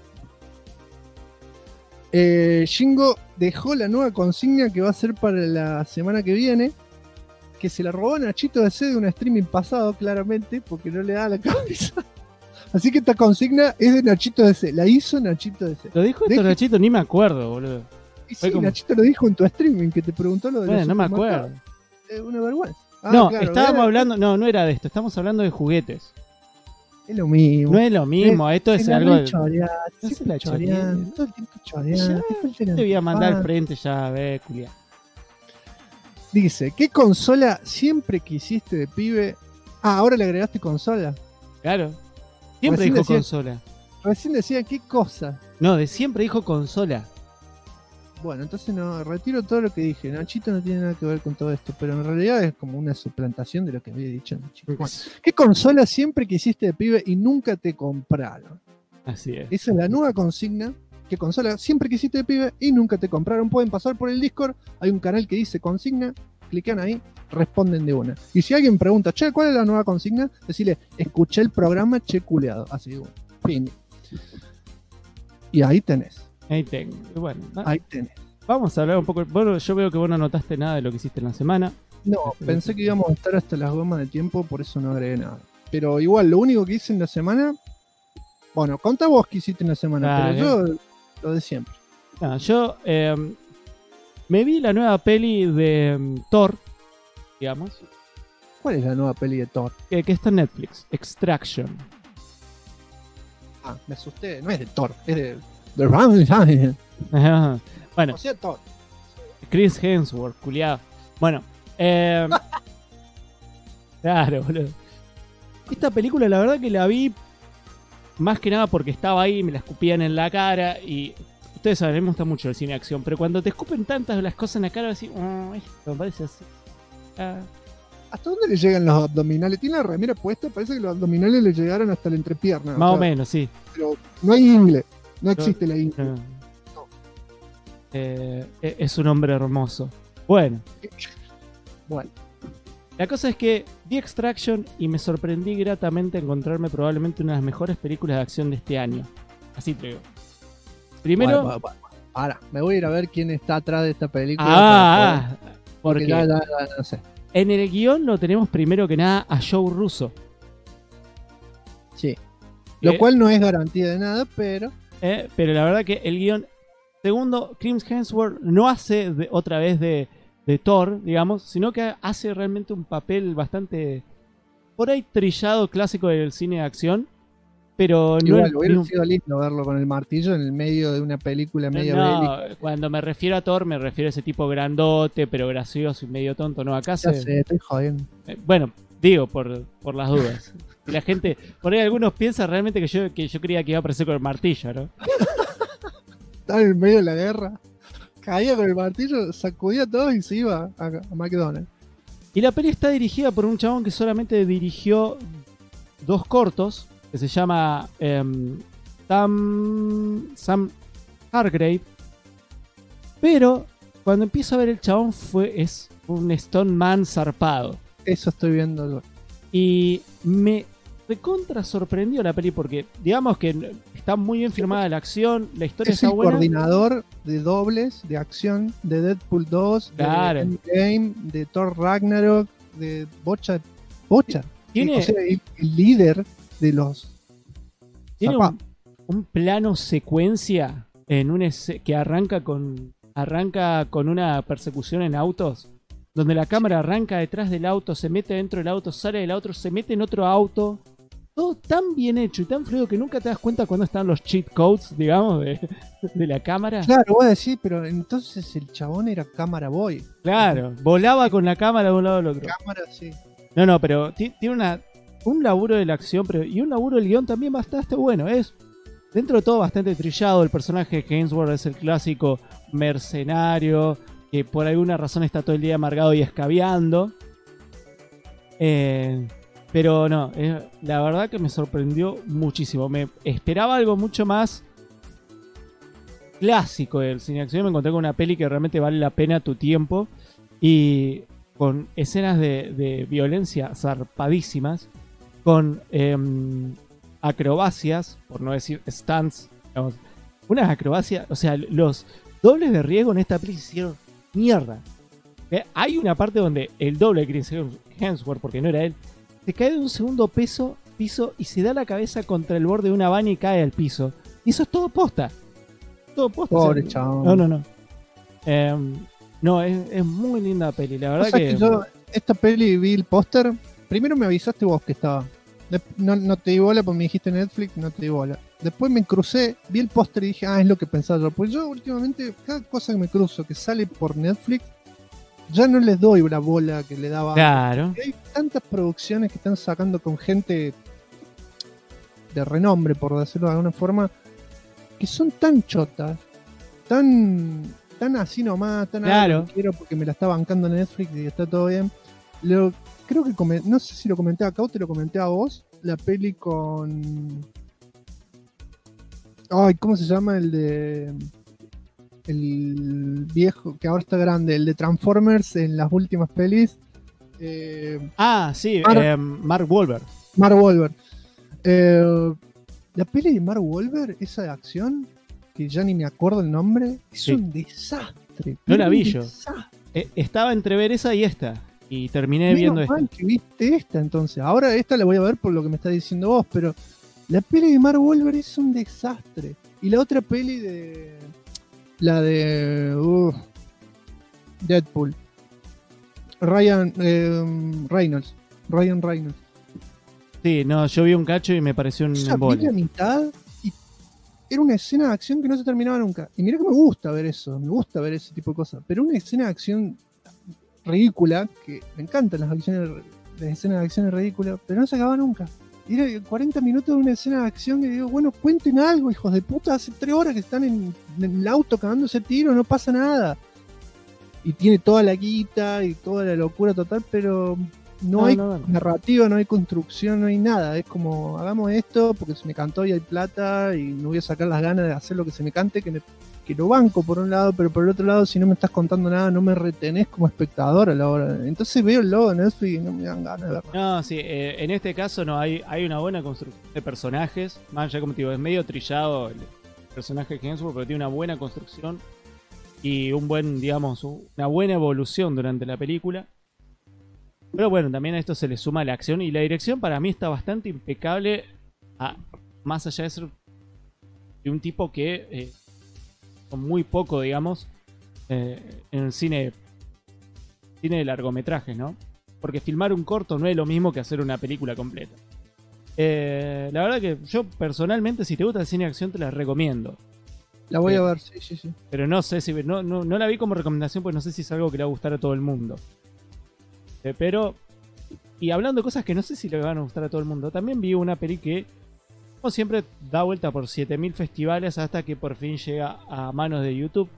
Shingo dejó la nueva consigna que va a ser para la semana que viene. Que se la robó Nachito DC de un streaming pasado, claramente, porque no le da la cabeza. Así que esta consigna es de Nachito DC. La hizo Nachito DC. ¿Lo dijo esto Nachito? Ni me acuerdo, boludo. Y sí, como... Nachito lo dijo en tu streaming, que te preguntó lo de bueno, no me acuerdo. Una vergüenza. No, claro, estábamos hablando... No era de esto. Estamos hablando de juguetes. Es lo mismo. No es lo mismo. Esto es algo de... No se la chorean. Todo el tiempo chorean. Te voy a mandar al frente ya, ve, culiá. Dice, ¿qué consola siempre quisiste de pibe? Ah, ahora le agregaste consola. Claro. Siempre dijo consola. Recién decía, ¿qué cosa? No, de siempre dijo consola. Bueno, entonces no, retiro todo lo que dije. Nachito no tiene nada que ver con todo esto, pero en realidad es como una suplantación de lo que había dicho Nachito. Bueno, ¿qué consola siempre quisiste de pibe y nunca te compraron? Así es. Esa es la nueva consigna. ¿Qué consola siempre quisiste de pibe y nunca te compraron? Pueden pasar por el Discord, hay un canal que dice consigna, clican ahí, responden de una. Y si alguien pregunta, che, ¿cuál es la nueva consigna? Decirle, escuché el programa, che culeado. Así, bueno, fin. Y ahí tenés. Ahí tengo. Bueno, ahí tenés. Vamos a hablar un poco. Bueno, yo veo que vos no notaste nada de lo que hiciste en la semana. No, pensé que íbamos a estar hasta las gomas de tiempo, por eso no agregué nada. Pero igual, lo único que hice en la semana. Bueno, contá vos qué hiciste en la semana, pero yo lo de siempre. No, yo me vi la nueva peli de Thor, digamos. ¿Cuál es la nueva peli de Thor? Que está en Netflix, Extraction. Ah, me asusté, no es de Thor, es de Ramstein. Bueno, o sea, Thor. Chris Hemsworth, culiado. Bueno, claro, boludo. Esta película la verdad que la vi más que nada porque estaba ahí, me la escupían en la cara y ustedes saben, me gusta mucho el cine de acción, pero cuando te escupen tantas de las cosas en la cara, vas a decir, esto me parece así. ¿Hasta dónde le llegan los abdominales? Tiene la remera puesta, parece que los abdominales le llegaron hasta la entrepierna. Más o menos, sí. Pero no hay ingle, no existe la ingle. No. Es un hombre hermoso. Bueno. La cosa es que vi Extraction y me sorprendí gratamente encontrarme probablemente una de las mejores películas de acción de este año. Así te digo. Primero... Ahora, me voy a ir a ver quién está atrás de esta película. Porque no sé. En el guión lo tenemos primero que nada a Joe Russo. Sí. Lo cual no es garantía de nada, pero... Pero la verdad que el guión... Segundo, Chris Hemsworth no hace otra vez de Thor, digamos, sino que hace realmente un papel bastante por ahí trillado, clásico del cine de acción, pero igual, no hubiera sido lindo verlo con el martillo en el medio de una película media bélica. Cuando me refiero a Thor me refiero a ese tipo grandote, pero gracioso y medio tonto, ¿no? Acá ya sé, estoy jodiendo. Bueno, digo, por las dudas. Y la gente, por ahí algunos piensan realmente que yo creía que iba a aparecer con el martillo, ¿no? Estaba en el medio de la guerra. Caía con el martillo, sacudía todo y se iba a McDonald's. Y la peli está dirigida por un chabón que solamente dirigió 2 cortos, que se llama Sam Hargrave. Pero cuando empiezo a ver el chabón es un Stone Man zarpado. Eso estoy viendo. Y me recontra sorprendió la peli porque digamos que está muy bien filmada la acción, la historia está buena. Es el coordinador de dobles de acción de Deadpool 2, claro, de Endgame, de Thor Ragnarok, de Bocha. Tiene, o sea, el líder de los... Tiene un plano secuencia en que arranca con una persecución en autos, donde la cámara arranca detrás del auto, se mete dentro del auto, sale del auto, se mete en otro auto. Todo tan bien hecho y tan fluido que nunca te das cuenta cuando están los cheat codes, digamos, de la cámara. Claro, voy a decir, pero entonces el chabón era cámara boy. Claro, volaba con la cámara de un lado al otro. Cámara, sí. No, pero tiene un laburo de la acción y un laburo del guión también bastante bueno. Es, dentro de todo, bastante trillado. El personaje de Hemsworth es el clásico mercenario que por alguna razón está todo el día amargado y escabeando. Pero no, la verdad que me sorprendió muchísimo. Me esperaba algo mucho más clásico del cine de acción. Me encontré con una peli que realmente vale la pena tu tiempo y con escenas de violencia zarpadísimas, con acrobacias, por no decir stunts, digamos, unas acrobacias, o sea, los dobles de riesgo en esta peli se hicieron mierda. Hay una parte donde el doble de Chris Hemsworth, porque no era él, se cae de un segundo piso y se da la cabeza contra el borde de una vana y cae al piso. Y eso es todo posta. Todo posta. Pobre chavo. No. No, es muy linda peli, la verdad que yo esta peli vi el póster. Primero me avisaste vos que estaba. No te di bola porque me dijiste Netflix, no te di bola. Después me crucé, vi el póster y dije, es lo que pensaba yo. Pues yo últimamente, cada cosa que me cruzo que sale por Netflix, ya no les doy la bola que le daba. Claro. Hay tantas producciones que están sacando con gente de renombre, por decirlo de alguna forma, que son tan chotas, tan así nomás, tan claro. Que quiero porque me la está bancando Netflix y está todo bien. Creo que no sé si lo comenté acá o te lo comenté a vos, la peli con... Ay, ¿cómo se llama el viejo, que ahora está grande, el de Transformers en las últimas pelis? Sí, Mark Wahlberg. Mark Wahlberg. La peli de Mark Wahlberg, esa de acción, que ya ni me acuerdo el nombre, es un desastre. No la vi yo. Estaba entre ver esa y esta. Y terminé viendo esta. Que viste esta entonces. Ahora esta la voy a ver por lo que me estás diciendo vos, pero la peli de Mark Wahlberg es un desastre. Y la otra peli la de Deadpool. Ryan Reynolds. Sí, no, yo vi un cacho y me pareció un embole. Vi la mitad y era una escena de acción que no se terminaba nunca. Y mira que me gusta ver eso, me gusta ver ese tipo de cosas. Pero una escena de acción ridícula, que me encantan las escenas de acción ridículas, pero no se acaba nunca. Y era 40 minutos de una escena de acción que digo, bueno, cuenten algo, hijos de puta, hace 3 horas que están en el auto cagándose tiro, no pasa nada. Y tiene toda la guita y toda la locura total, pero no hay narrativa, no hay construcción, no hay nada. Es como, hagamos esto porque se me cantó y hay plata y no voy a sacar las ganas de hacer lo que se me cante, que lo banco por un lado, pero por el otro lado, si no me estás contando nada, no me retenés como espectador a la hora. Entonces veo el logo de Netflix y no me dan ganas de verlo. No, sí, en este caso no hay una buena construcción de personajes. Más allá, como te digo, es medio trillado el personaje de Hemsworth, pero tiene una buena construcción y una buena evolución durante la película. Pero bueno, también a esto se le suma la acción y la dirección para mí está bastante impecable, más allá de ser de un tipo que con muy poco, digamos, en el cine de largometrajes, ¿no? Porque filmar un corto no es lo mismo que hacer una película completa. La verdad que yo personalmente, si te gusta el cine de acción, te la recomiendo. La voy a ver, sí. Pero no sé si no la vi como recomendación, porque no sé si es algo que le va a gustar a todo el mundo. Pero, y hablando de cosas que no sé si le van a gustar a todo el mundo, también vi una peli que, como siempre, da vuelta por 7000 festivales hasta que por fin llega a manos de YouTube.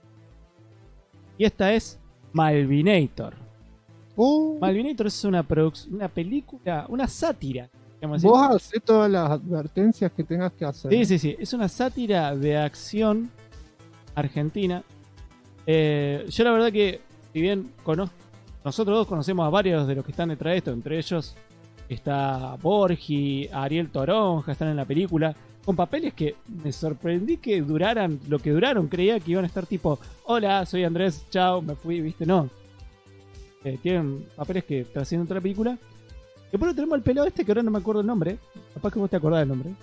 Y esta es Malvinator. Malvinator es una película, una sátira. Vos hacés todas las advertencias que tengas que hacer. Sí. Es una sátira de acción argentina. Yo la verdad que, si bien nosotros dos conocemos a varios de los que están detrás de esto, entre ellos está Borgi, Ariel Toronja, están en la película, con papeles que me sorprendí que duraran lo que duraron. Creía que iban a estar tipo, hola, soy Andrés, chao, me fui, viste, no. Tienen papeles que trascienden toda la película. Después tenemos al pelado que ahora no me acuerdo el nombre. Capaz que vos te acordás del nombre.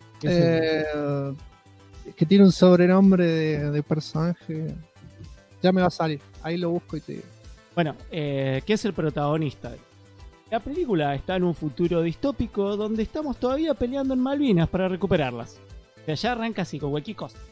Que tiene un sobrenombre de personaje. Ya me va a salir, ahí lo busco y te digo. Bueno, que es el protagonista. La película está en un futuro distópico donde estamos todavía peleando en Malvinas para recuperarlas. O sea, ya arranca así con cualquier cosa.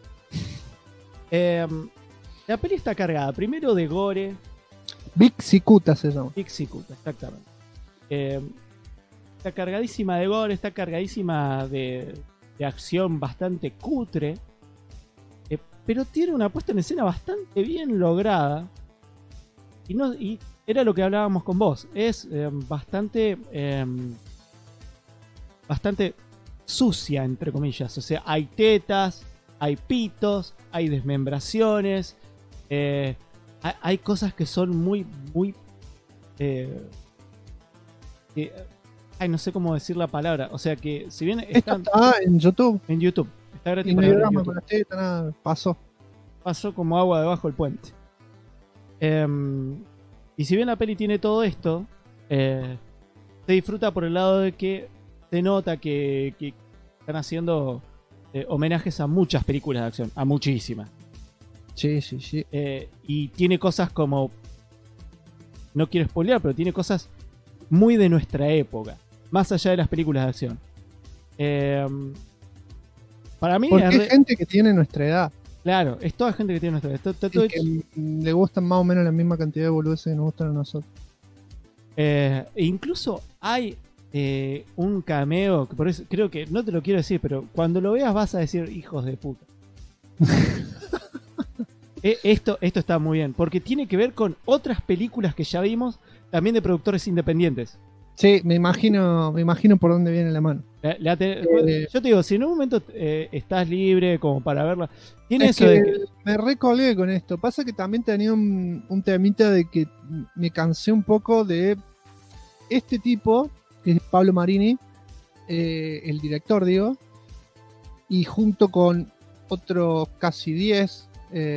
La peli está cargada primero de gore. Big Cicuta se llama. Big Cicuta, exactamente. está cargadísima de gore, está cargadísima de acción bastante cutre, pero tiene una puesta en escena bastante bien lograda. Y era lo que hablábamos con vos. Es bastante sucia, entre comillas. O sea, hay tetas, hay pitos, hay desmembraciones. Hay cosas que son muy no sé cómo decir la palabra. O sea que si bien Esto está en YouTube. En YouTube. Está gratis Y no para hay ver en drama YouTube. con las tetas, nada. Pasó como agua debajo del puente. Y si bien la peli tiene todo esto, se disfruta por el lado de que se nota que están haciendo homenajes a muchas películas de acción, a muchísimas. Sí. Y tiene cosas como, no quiero spoilear, pero tiene cosas muy de nuestra época, más allá de las películas de acción. Para mí porque hay gente que tiene nuestra edad. Claro, es toda gente que tiene nuestra edad. Y que le gustan más o menos la misma cantidad de boludeces que nos gustan a nosotros. Incluso hay un cameo, que por eso creo que no te lo quiero decir, pero cuando lo veas vas a decir hijos de puta. Esto está muy bien, porque tiene que ver con otras películas que ya vimos, también de productores independientes. Sí, me imagino por dónde viene la mano. Yo te digo, si en un momento estás libre como para verla, tiene es eso de que me recolgué con esto. Pasa que también tenía un temita de que me cansé un poco de este tipo, que es Pablo Marini, el director, digo, y junto con otros casi 10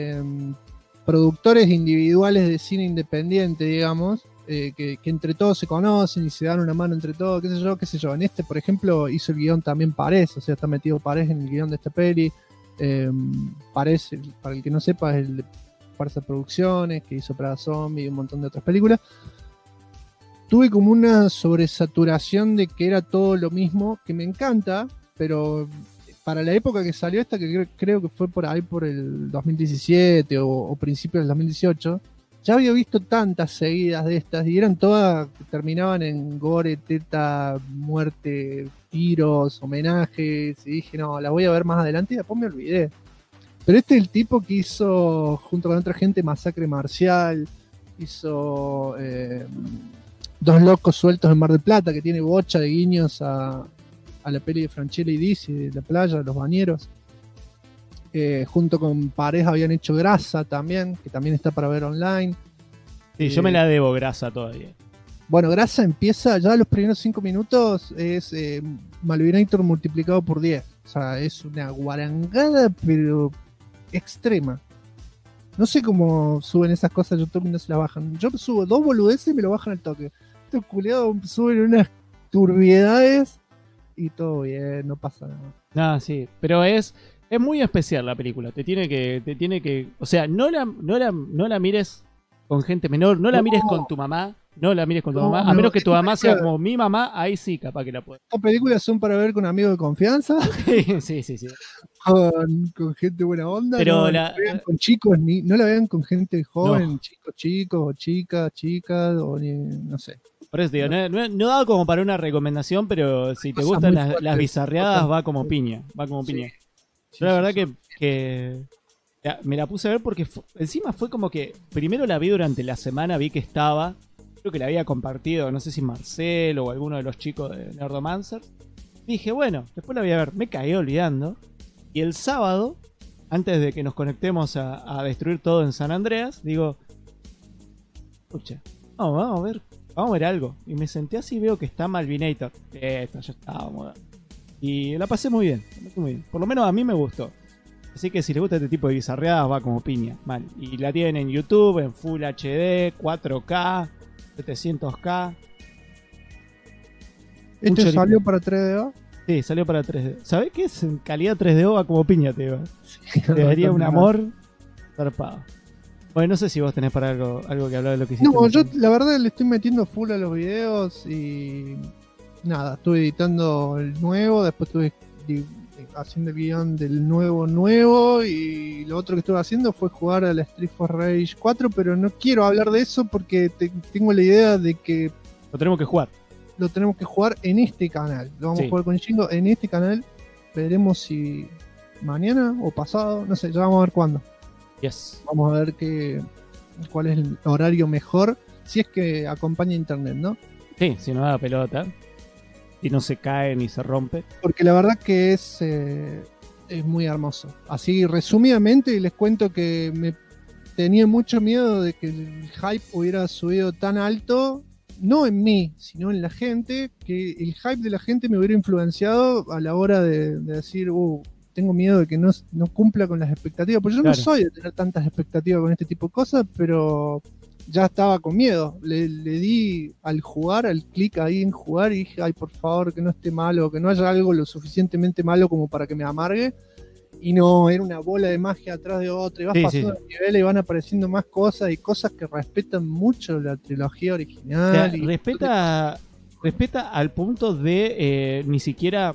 productores individuales de cine independiente, digamos, que entre todos se conocen y se dan una mano entre todos, qué sé yo. En este, por ejemplo, hizo el guión también Párez, o sea, está metido Párez en el guión de esta peli. Párez, para el que no sepa, es el de Farsa Producciones, que hizo Prada Zombie y un montón de otras películas. Tuve como una sobresaturación de que era todo lo mismo, que me encanta, pero para la época que salió esta, que creo que fue por ahí por el 2017 o principios del 2018, ya había visto tantas seguidas de estas y eran todas que terminaban en gore, teta, muerte, tiros, homenajes, y dije, no, la voy a ver más adelante y después me olvidé. Pero este es el tipo que hizo, junto con otra gente, Masacre Marcial, hizo Dos Locos Sueltos en Mar del Plata, que tiene bocha de guiños a la peli de Franchella y Dizzy, de la playa, Los Bañeros. Junto con Párez habían hecho Grasa también, que también está para ver online. Sí, yo me la debo Grasa todavía. Bueno, Grasa empieza, ya los primeros 5 minutos es Malvinator multiplicado por 10. O sea, es una guarangada, pero extrema. No sé cómo suben esas cosas a YouTube y no se las bajan. Yo subo 2 boludeces y me lo bajan al toque. Estos culiados suben unas turbiedades y todo bien, no pasa nada. No, sí, pero es muy especial la película. Te tiene que, o sea, no la mires con gente menor, no la mires con tu mamá, a menos que tu mamá sea como mi mamá, ahí sí, capaz que la puedes. Estas películas son para ver con amigos de confianza. Sí. Con gente buena onda. Pero no la vean con chicos, no la vean con gente joven, No. chicos o chicas, o no sé. Por eso digo, no da como para una recomendación, pero si te Cosas gustan muy las fuertes. bizarreadas, va como piña. Yo la verdad que me la puse a ver porque encima fue como que primero la vi durante la semana, vi que estaba, creo que la había compartido, no sé si Marcelo o alguno de los chicos de Nerdomancer. Dije, bueno, después la voy a ver, me caí olvidando. Y el sábado, antes de que nos conectemos a destruir todo en San Andreas, digo, escucha, vamos a ver algo. Y me senté así y veo que está Malvinator. Esto ya está, vamos a ver. Y la pasé muy bien, por lo menos a mí me gustó. Así que si les gusta este tipo de bizarreadas, va como piña, mal. Y la tienen en YouTube, en Full HD, 4K, 700K. ¿Este salió para 3DO? Sí, salió para 3D. ¿Sabés qué es? En calidad 3DO va como piña, te digo. Te daría un amor zarpado. Bueno, no sé si vos tenés para algo que hablar de lo que hiciste. No, yo la verdad le estoy metiendo full a los videos y nada, estuve editando el nuevo, después estuve haciendo el guión del nuevo y lo otro que estuve haciendo fue jugar a la Street for Rage 4, pero no quiero hablar de eso porque tengo la idea de que lo tenemos que jugar. lo tenemos que jugar en este canal. Lo vamos a jugar con Shingo en este canal. Veremos si mañana o pasado, no sé, ya vamos a ver cuándo. Yes. Vamos a ver cuál es el horario mejor, si es que acompaña internet, ¿no? Sí, si no da pelota, si no se cae ni se rompe. Porque la verdad que es muy hermoso. Así resumidamente les cuento que me tenía mucho miedo de que el hype hubiera subido tan alto, no en mí, sino en la gente, que el hype de la gente me hubiera influenciado a la hora de decir, tengo miedo de que no cumpla con las expectativas, porque yo no soy de tener tantas expectativas con este tipo de cosas, pero ya estaba con miedo. Le di al jugar, al clic ahí en jugar, y dije, ay, por favor, que no esté malo, que no haya algo lo suficientemente malo como para que me amargue. Y no, era una bola de magia atrás de otra, y vas pasando el nivel y van apareciendo más cosas, y cosas que respetan mucho la trilogía original. O sea, respeta al punto de ni siquiera...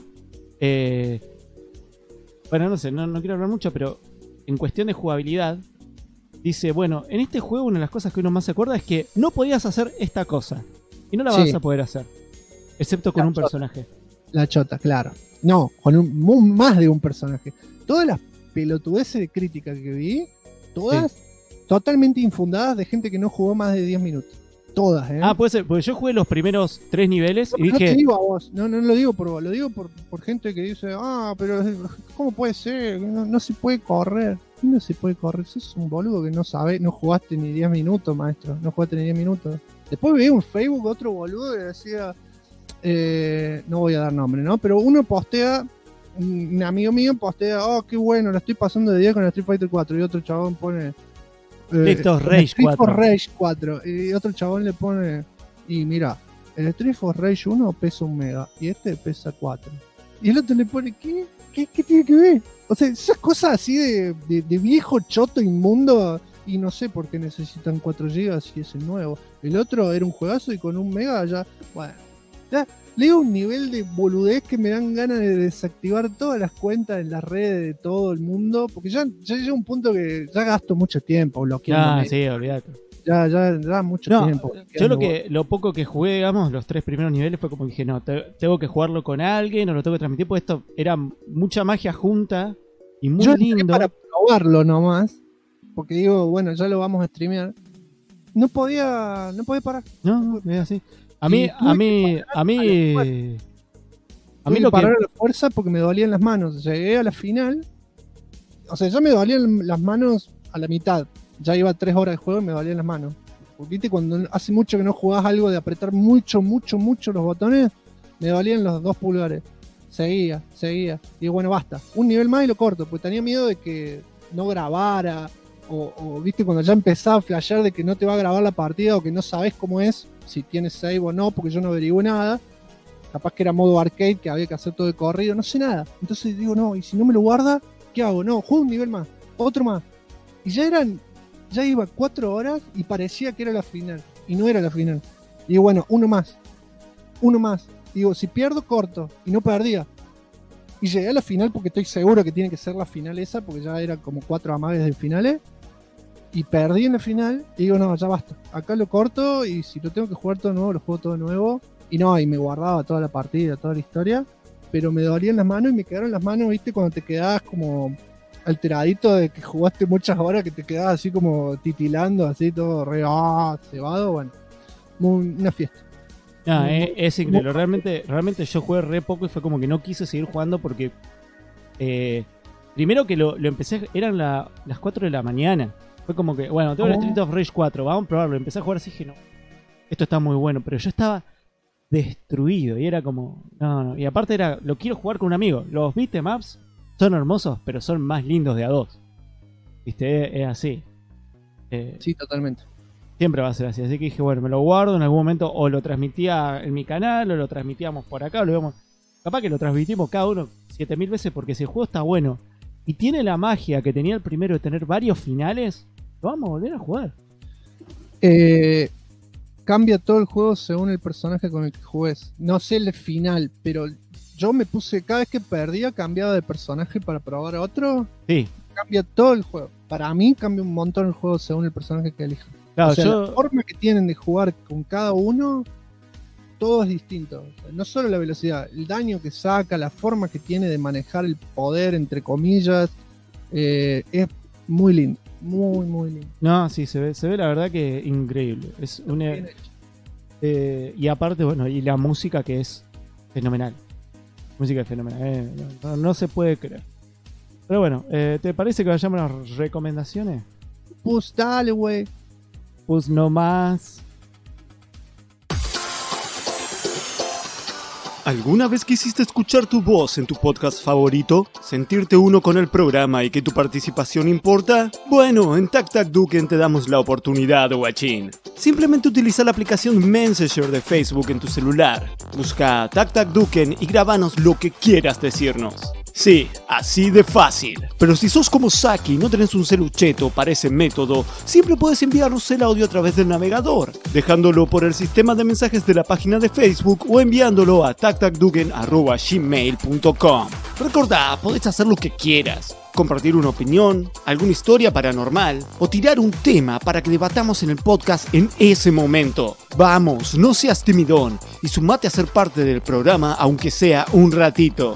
bueno, no sé, no quiero hablar mucho, pero en cuestión de jugabilidad, dice, bueno, en este juego una de las cosas que uno más se acuerda es que no podías hacer esta cosa, y no la vas a poder hacer, excepto con un personaje. La chota, claro. No, con más de un personaje. Todas las pelotudeces de crítica que vi, todas totalmente infundadas de gente que no jugó más de 10 minutos. Todas, ¿eh? Ah, puede ser, porque yo jugué los primeros 3 niveles y dije... No te digo a vos, no lo digo por vos, lo digo por gente que dice, pero ¿cómo puede ser? No se puede correr. No se puede correr, sos un boludo que no sabe, no jugaste ni 10 minutos, maestro, no jugaste ni 10 minutos. Después vi en Facebook otro boludo que decía, no voy a dar nombre, ¿no? Pero uno postea, un amigo mío postea, qué bueno, la estoy pasando de día con el Street Fighter 4, y otro chabón pone... Street of Rage 4. Y otro chabón le pone, y mira, el Street of Rage 1 pesa 1 mega y este pesa 4. Y el otro le pone, ¿qué tiene que ver? O sea, esas cosas así de viejo choto inmundo, y no sé por qué necesitan 4 GB si es el nuevo. El otro era un juegazo y con 1 mega ya, bueno, ya leo un nivel de boludez que me dan ganas de desactivar todas las cuentas en las redes de todo el mundo, porque ya llega un punto que ya gasto mucho tiempo bloqueando. Sí, olvídate. Ya mucho tiempo. Yo lo poco que jugué, digamos, los 3 primeros niveles fue como que dije, no, tengo que jugarlo con alguien o lo tengo que transmitir, porque esto era mucha magia junta y muy lindo. Para probarlo nomás, porque digo, bueno, ya lo vamos a streamear. No podía parar. No, es así. A mí lo parar a la fuerza porque me dolían las manos. Llegué a la final, o sea, ya me dolían las manos a la mitad. Ya iba 3 horas de juego y me dolían las manos. Porque viste, cuando hace mucho que no jugás algo de apretar mucho los botones, me dolían los 2 pulgares. Seguía. Y bueno, basta. Un nivel más y lo corto, porque tenía miedo de que no grabara. O viste, cuando ya empezaba a flashear de que no te va a grabar la partida, o que no sabes cómo es, si tienes save o no, porque yo no averigué nada. Capaz que era modo arcade, que había que hacer todo de corrido, no sé nada. Entonces digo, no, y si no me lo guarda, ¿qué hago? No, juego un nivel más, otro más. Y ya iba 4 horas y parecía que era la final. Y no era la final. Y digo, bueno, uno más. Digo, si pierdo, corto. Y no perdía. Y llegué a la final porque estoy seguro que tiene que ser la final esa, porque ya eran como 4 amagues de finales. Y perdí en la final. Y digo, no, ya basta. Acá lo corto, y si lo tengo que jugar todo nuevo, lo juego todo nuevo. Y no, y me guardaba toda la partida, toda la historia. Pero me dolían las manos y me quedaron las manos, viste, cuando te quedabas como alteradito de que jugaste muchas horas, que te quedabas así como titilando, así todo re cebado. Bueno, una fiesta. No, es increíble. Realmente yo jugué re poco y fue como que no quise seguir jugando porque primero que lo empecé, eran las 4 de la mañana. Fue como que, bueno, tengo el Street of Rage 4, vamos a probarlo. Empecé a jugar así y dije, no, esto está muy bueno, pero yo estaba destruido y era como, no. Y aparte lo quiero jugar con un amigo. Los beatemaps son hermosos, pero son más lindos de a 2. ¿Viste? Es así. Sí, totalmente. Siempre va a ser así. Así que dije, bueno, me lo guardo en algún momento, o lo transmitía en mi canal, o lo transmitíamos por acá, o lo vemos. Capaz que lo transmitimos cada uno 7000 veces, porque si el juego está bueno y tiene la magia que tenía el primero de tener varios finales, lo vamos a volver a jugar. Cambia todo el juego según el personaje con el que juegues. No sé el final, pero yo me puse, cada vez que perdía, cambiaba de personaje para probar a otro. Sí. Cambia todo el juego. Para mí cambia un montón el juego según el personaje que elija. Claro, o sea, la forma que tienen de jugar con cada uno, todo es distinto. O sea, no solo la velocidad, el daño que saca, la forma que tiene de manejar el poder, entre comillas, es muy lindo. Muy lindo. No, sí, se ve la verdad que increíble. Es una... y aparte, bueno, y la música que es fenomenal. Música es fenomenal. No se puede creer. Pero bueno, ¿te parece que vayamos a las recomendaciones? Pues dale, güey. Pues no más. ¿Alguna vez quisiste escuchar tu voz en tu podcast favorito? ¿Sentirte uno con el programa y que tu participación importa? Bueno, en Tac Tac Duken te damos la oportunidad, guachín. Simplemente utiliza la aplicación Messenger de Facebook en tu celular. Busca Tac Tac Duken y grábanos lo que quieras decirnos. Sí, así de fácil. Pero si sos como Saki y no tenés un celucheto para ese método, siempre puedes enviarnos el audio a través del navegador, dejándolo por el sistema de mensajes de la página de Facebook o enviándolo a tactacduken@gmail.com. Recordá, podés hacer lo que quieras. Compartir una opinión, alguna historia paranormal o tirar un tema para que debatamos en el podcast en ese momento. Vamos, no seas timidón y sumate a ser parte del programa aunque sea un ratito.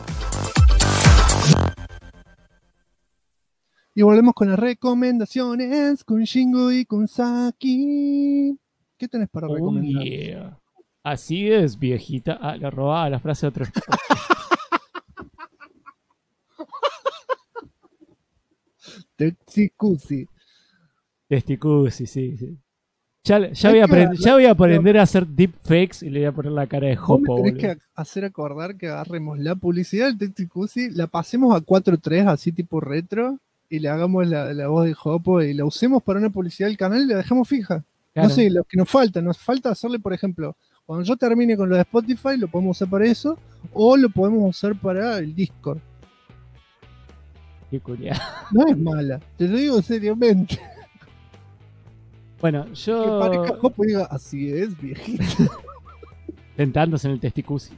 Y volvemos con las recomendaciones con Shingo y con Saki. ¿Qué tenés para recomendar? Yeah. Así es, viejita. Ah, le robaba la frase a otro. Testicusi. Testicusi, sí. Ya voy a aprender a hacer deepfakes y le voy a poner la cara de Hopo. Tenés que hacer acordar que agarremos la publicidad del Testicusi, la pasemos a 4:3, así tipo retro, y le hagamos la voz de Hopo y la usemos para una publicidad del canal y la dejamos fija. Claro. No sé, lo que nos falta hacerle, por ejemplo, cuando yo termine con lo de Spotify, lo podemos usar para eso, o lo podemos usar para el Discord. Qué curioso. No es mala, te lo digo seriamente. Bueno, yo... Que parezca Hopo y diga, así es, viejito. Tentándose en el Testicusi.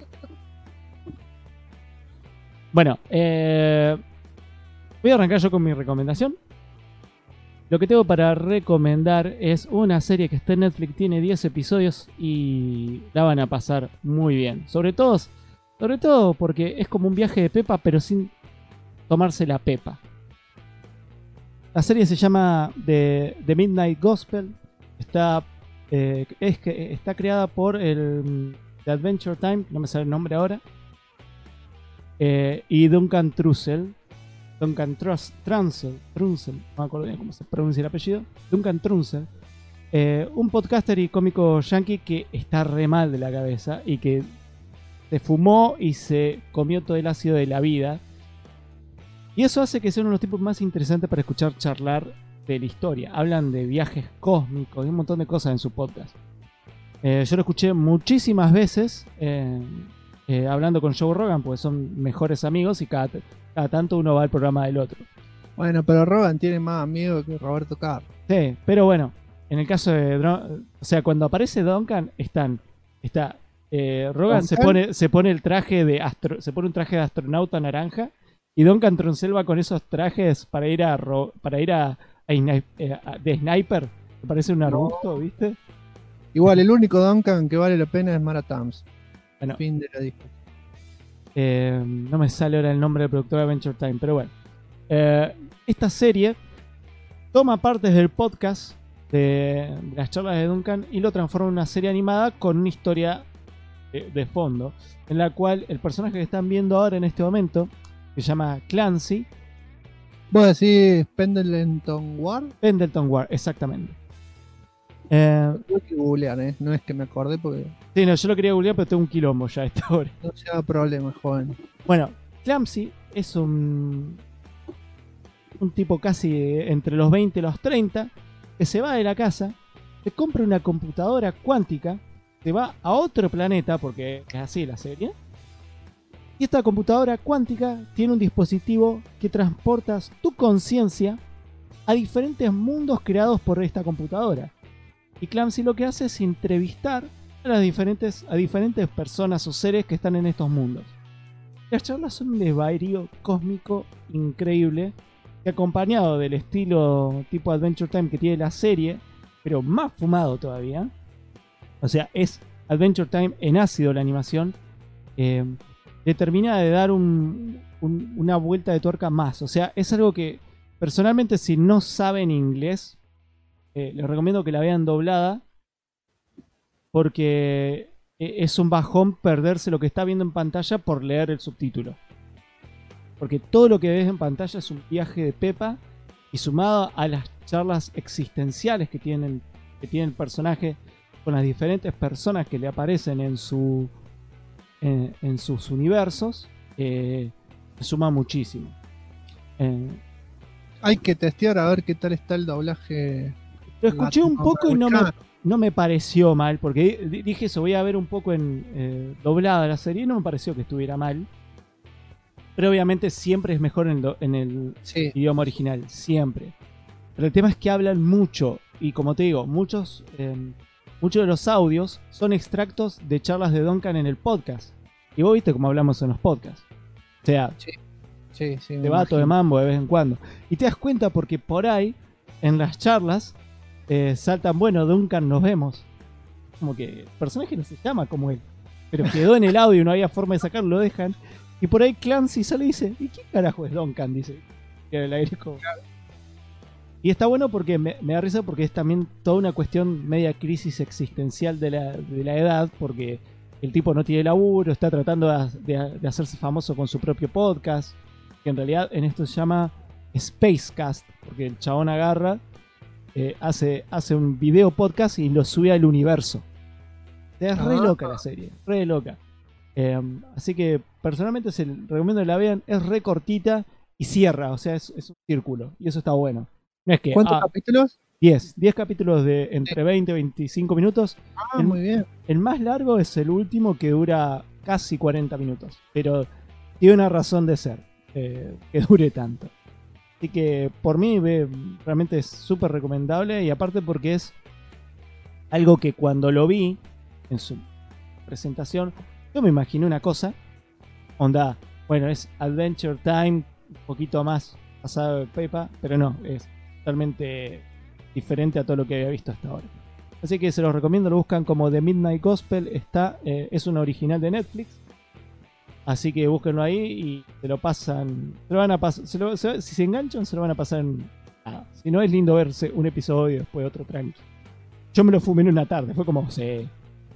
Bueno, voy a arrancar yo con mi recomendación. Lo que tengo para recomendar es una serie que está en Netflix, tiene 10 episodios y la van a pasar muy bien. Sobre todo porque es como un viaje de Pepa, pero sin tomarse la pepa. La serie se llama The Midnight Gospel. Está creada por el The Adventure Time, no me sale el nombre ahora, y Duncan Trussell. Trunsell, no me acuerdo bien cómo se pronuncia el apellido. Duncan Trussell, un podcaster y cómico yankee que está re mal de la cabeza y que se fumó y se comió todo el ácido de la vida. Y eso hace que sea uno de los tipos más interesantes para escuchar charlar de la historia. Hablan de viajes cósmicos y un montón de cosas en su podcast. Yo lo escuché muchísimas veces hablando con Joe Rogan, porque son mejores amigos y cada tanto uno va al programa del otro. Bueno, pero Rogan tiene más amigos que Roberto Carlos. Sí, pero bueno, en el caso de... O sea, cuando aparece Duncan, Rogan se pone el traje de un traje de astronauta naranja. Y Duncan Trussell va con esos trajes para ir de sniper. Me parece un arbusto, ¿viste? Igual, el único Duncan que vale la pena es Mara Tams. Bueno, fin de la disco. No me sale ahora el nombre del productor de Adventure Time, pero bueno. Esta serie toma partes del podcast de las charlas de Duncan y lo transforma en una serie animada con una historia de fondo, en la cual el personaje que están viendo ahora en este momento, que se llama Clancy. ¿Vos decís Pendleton Ward? Pendleton Ward, exactamente. Tengo que googlear, no es que me acordé porque... Sí, no, yo lo quería googlear, pero tengo un quilombo ya a esta hora. No se haga problema, joven. Bueno, Clancy es un tipo casi entre los 20 y los 30, que se va de la casa, se compra una computadora cuántica, se va a otro planeta, porque es así la serie. Y esta computadora cuántica tiene un dispositivo que transporta tu conciencia a diferentes mundos creados por esta computadora. Y Clancy lo que hace es entrevistar a diferentes personas o seres que están en estos mundos. Las charlas son un desvarío cósmico increíble, que acompañado del estilo tipo Adventure Time que tiene la serie, pero más fumado todavía. O sea, es Adventure Time en ácido la animación, le termina de dar una vuelta de tuerca más. O sea, es algo que personalmente, si no saben inglés, les recomiendo que la vean doblada, porque es un bajón perderse lo que está viendo en pantalla por leer el subtítulo. Porque todo lo que ves en pantalla es un viaje de pepa, y sumado a las charlas existenciales que tiene el personaje con las diferentes personas que le aparecen en sus universos, suma muchísimo. Hay que testear a ver qué tal está el doblaje. Lo escuché un poco y no me pareció mal, porque dije eso, voy a ver un poco en doblada la serie, y no me pareció que estuviera mal. Pero obviamente siempre es mejor en el idioma original, siempre. Pero el tema es que hablan mucho, y como te digo, muchos de los audios son extractos de charlas de Duncan en el podcast. Y vos viste cómo hablamos en los podcasts. O sea, debato de mambo de vez en cuando. Y te das cuenta porque por ahí, en las charlas, saltan, bueno, Duncan, nos vemos. Como que el personaje no se llama como él, pero quedó en el audio y no había forma de sacarlo, lo dejan. Y por ahí Clancy sale y dice, ¿y qué carajo es Duncan? Dice. Y está bueno porque me da risa, porque es también toda una cuestión media crisis existencial de la edad, porque el tipo no tiene laburo, está tratando de hacerse famoso con su propio podcast, que en realidad en esto se llama Spacecast, porque el chabón agarra, hace un video podcast y lo sube al universo. Es re loca la serie, re loca. Así que personalmente se recomiendo que la vean. Es re cortita y cierra, o sea, es un círculo, y eso está bueno. No es que, ¿cuántos capítulos? 10 capítulos de entre 20 y 25 minutos. Muy bien. El más largo es el último, que dura casi 40 minutos, pero tiene una razón de ser, que dure tanto. Así que por mí realmente es súper recomendable, y aparte porque es algo que cuando lo vi en su presentación, yo me imaginé una cosa, onda, bueno, es Adventure Time, un poquito más pasado de pepa, pero no, es totalmente diferente a todo lo que había visto hasta ahora. Así que se los recomiendo, lo buscan como The Midnight Gospel, es un original de Netflix, así que búsquenlo ahí y se lo pasan, se lo van a pasar, si se enganchan se lo van a pasar en nada. Si no, es lindo verse un episodio y después otro tranqui. Yo me lo fumé en una tarde, fue como, sí.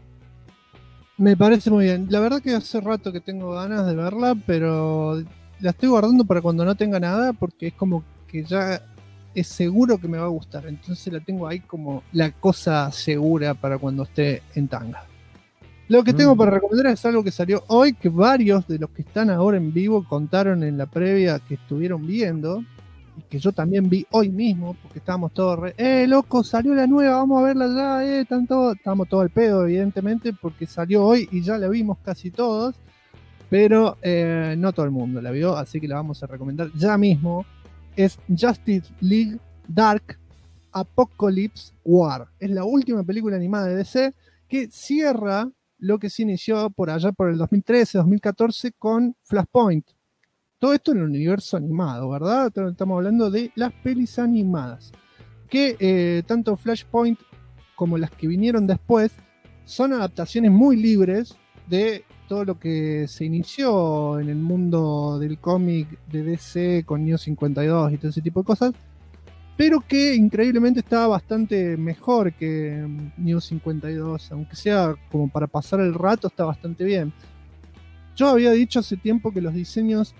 Me parece muy bien. La verdad que hace rato que tengo ganas de verla, pero la estoy guardando para cuando no tenga nada, porque es como que ya es seguro que me va a gustar. Entonces la tengo ahí como la cosa segura para cuando esté en tanga. Lo que tengo para recomendar es algo que salió hoy, que varios de los que están ahora en vivo contaron en la previa que estuvieron viendo, y que yo también vi hoy mismo, porque estábamos todos loco, salió la nueva, vamos a verla ya, estábamos todos al pedo, evidentemente, porque salió hoy y ya la vimos casi todos, pero no todo el mundo la vio, así que la vamos a recomendar ya mismo. Es Justice League Dark Apocalypse War. Es la última película animada de DC que cierra lo que se inició por allá por el 2013-2014 con Flashpoint. Todo esto en el universo animado, ¿verdad? Estamos hablando de las pelis animadas. Que tanto Flashpoint como las que vinieron después son adaptaciones muy libres de todo lo que se inició en el mundo del cómic de DC con New 52 y todo ese tipo de cosas, pero que increíblemente estaba bastante mejor que New 52, aunque sea como para pasar el rato, está bastante bien. Yo había dicho hace tiempo que los diseños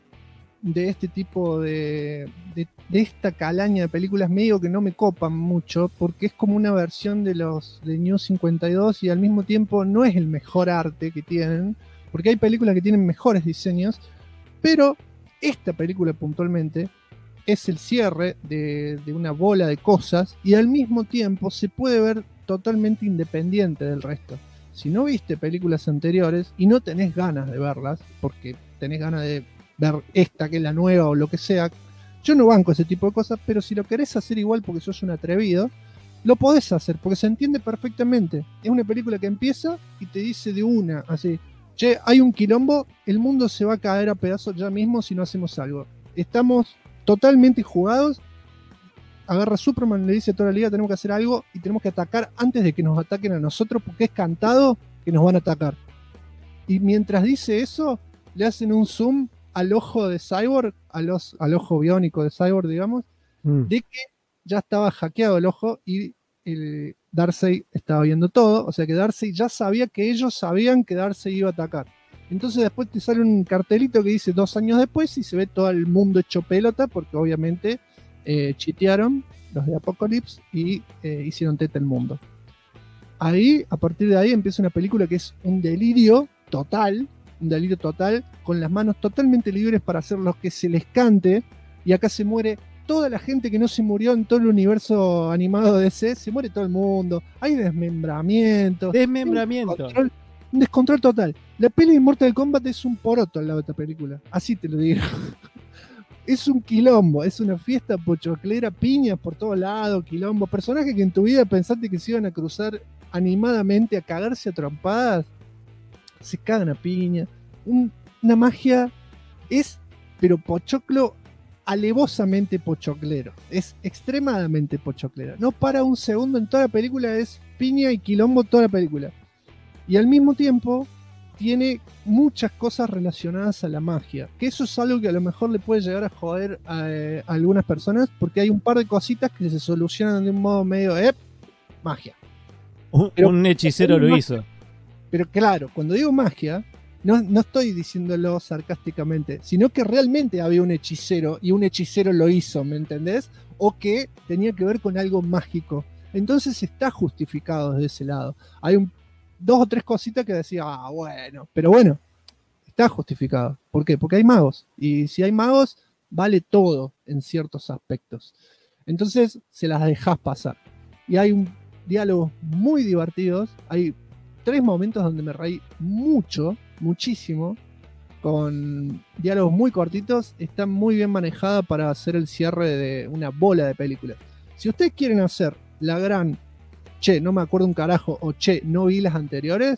de este tipo de esta calaña de películas medio que no me copan mucho, porque es como una versión de los de New 52 y al mismo tiempo no es el mejor arte que tienen, porque hay películas que tienen mejores diseños, pero esta película puntualmente es el cierre de una bola de cosas, y al mismo tiempo se puede ver totalmente independiente del resto. Si no viste películas anteriores y no tenés ganas de verlas, porque tenés ganas de ver esta que es la nueva o lo que sea, yo no banco ese tipo de cosas, pero si lo querés hacer igual porque sos un atrevido, lo podés hacer, porque se entiende perfectamente. Es una película que empieza y te dice de una, así, che, hay un quilombo, el mundo se va a caer a pedazos ya mismo si no hacemos algo. Estamos totalmente jugados agarra a Superman, le dice a toda la liga, tenemos que hacer algo y tenemos que atacar antes de que nos ataquen a nosotros, porque es cantado que nos van a atacar. Y mientras dice eso, le hacen un zoom al ojo de Cyborg, al ojo biónico de Cyborg, digamos, de que ya estaba hackeado el ojo y Darkseid estaba viendo todo, o sea que Darkseid ya sabía que ellos sabían que Darkseid iba a atacar. Entonces después te sale un cartelito que dice 2 años después y se ve todo el mundo hecho pelota, porque obviamente chitearon los de Apocalypse y hicieron teta el mundo. Ahí, a partir de ahí empieza una película que es un delirio total, con las manos totalmente libres para hacer lo que se les cante, y acá se muere toda la gente que no se murió en todo el universo animado de DC, se muere todo el mundo, hay desmembramiento. Un descontrol total. La peli de Mortal Kombat es un poroto al lado de esta película, así te lo digo. Es un quilombo, es una fiesta pochoclera, piñas por todos lados, quilombo, personajes que en tu vida pensaste que se iban a cruzar animadamente, a cagarse a trompadas, se cagan a piña. Una magia pero pochoclo, alevosamente pochoclero, es extremadamente pochoclero. No para un segundo en toda la película, es piña y quilombo toda la película. Y al mismo tiempo tiene muchas cosas relacionadas a la magia, que eso es algo que a lo mejor le puede llegar a joder a algunas personas, porque hay un par de cositas que se solucionan de un modo medio magia. Un hechicero lo hizo. Pero claro, cuando digo magia, no estoy diciéndolo sarcásticamente, sino que realmente había un hechicero y un hechicero lo hizo, ¿me entendés? O que tenía que ver con algo mágico. Entonces está justificado desde ese lado. Hay 2 o 3 cositas que decía, bueno, pero bueno, está justificado. ¿Por qué? Porque hay magos. Y si hay magos, vale todo en ciertos aspectos. Entonces se las dejás pasar. Y hay diálogos muy divertidos. Hay 3 momentos donde me reí muchísimo, con diálogos muy cortitos. Está muy bien manejada para hacer el cierre de una bola de películas. Si ustedes quieren hacer la gran che, no me acuerdo un carajo, o che, no vi las anteriores,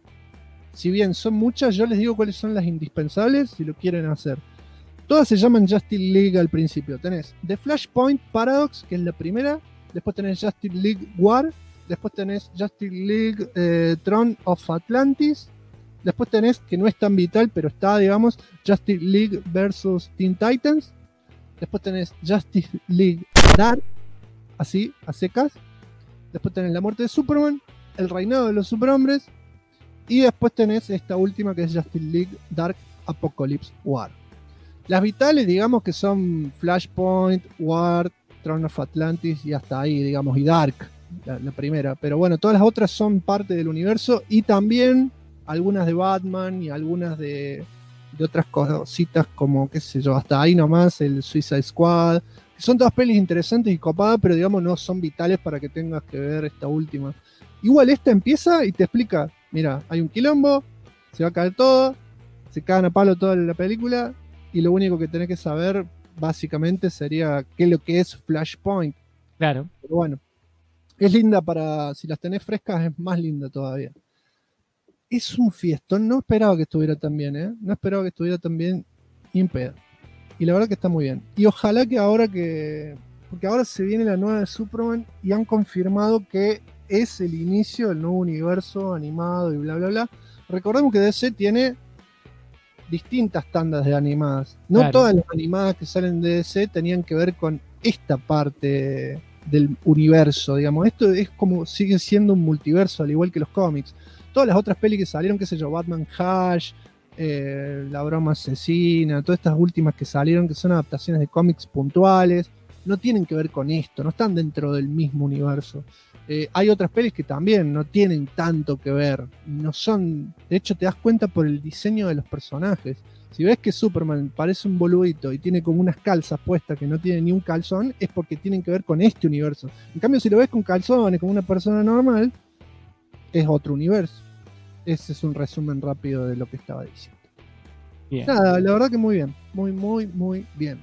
si bien son muchas, yo les digo cuáles son las indispensables si lo quieren hacer. Todas se llaman Justice League al principio. Tenés The Flashpoint Paradox, que es la primera, después tenés Justice League War, después tenés Justice League Throne of Atlantis, después tenés, que no es tan vital, pero está, digamos, Justice League vs Teen Titans, después tenés Justice League Dark, así, a secas. Después tenés la muerte de Superman, el reinado de los superhombres, y después tenés esta última que es Justice League Dark Apocalypse War. Las vitales, digamos que son Flashpoint, War, Throne of Atlantis y hasta ahí, digamos, y Dark, la primera. Pero bueno, todas las otras son parte del universo, y también algunas de Batman y algunas de otras cositas como, qué sé yo, hasta ahí nomás, el Suicide Squad. Son todas pelis interesantes y copadas, pero digamos no son vitales para que tengas que ver esta última. Igual esta empieza y te explica, mira, hay un quilombo, se va a caer todo, se cagan a palo toda la película, y lo único que tenés que saber básicamente sería qué es lo que es Flashpoint. Claro. Pero bueno, es linda para, si las tenés frescas, es más linda todavía. Es un fiestón, no esperaba que estuviera tan bien, no esperaba que estuviera tan bien, ni en pedo. Y la verdad que está muy bien. Y ojalá que porque ahora se viene la nueva de Superman y han confirmado que es el inicio del nuevo universo animado y bla bla bla. Recordemos que DC tiene distintas tandas de animadas. No claro. Todas las animadas que salen de DC tenían que ver con esta parte del universo, digamos. Esto es como, sigue siendo un multiverso, al igual que los cómics. Todas las otras pelis que salieron, qué sé yo, Batman Hush, La broma asesina, todas estas últimas que salieron, que son adaptaciones de cómics puntuales, no tienen que ver con esto, no están dentro del mismo universo. Hay otras pelis que también no tienen tanto que ver, no son, de hecho te das cuenta por el diseño de los personajes. Si ves que Superman parece un boludito y tiene como unas calzas puestas que no tiene ni un calzón, es porque tienen que ver con este universo. En cambio, si lo ves con calzones, como una persona normal, es otro universo. Ese es un resumen rápido de lo que estaba diciendo. Bien. Nada, la verdad que muy bien. Muy bien.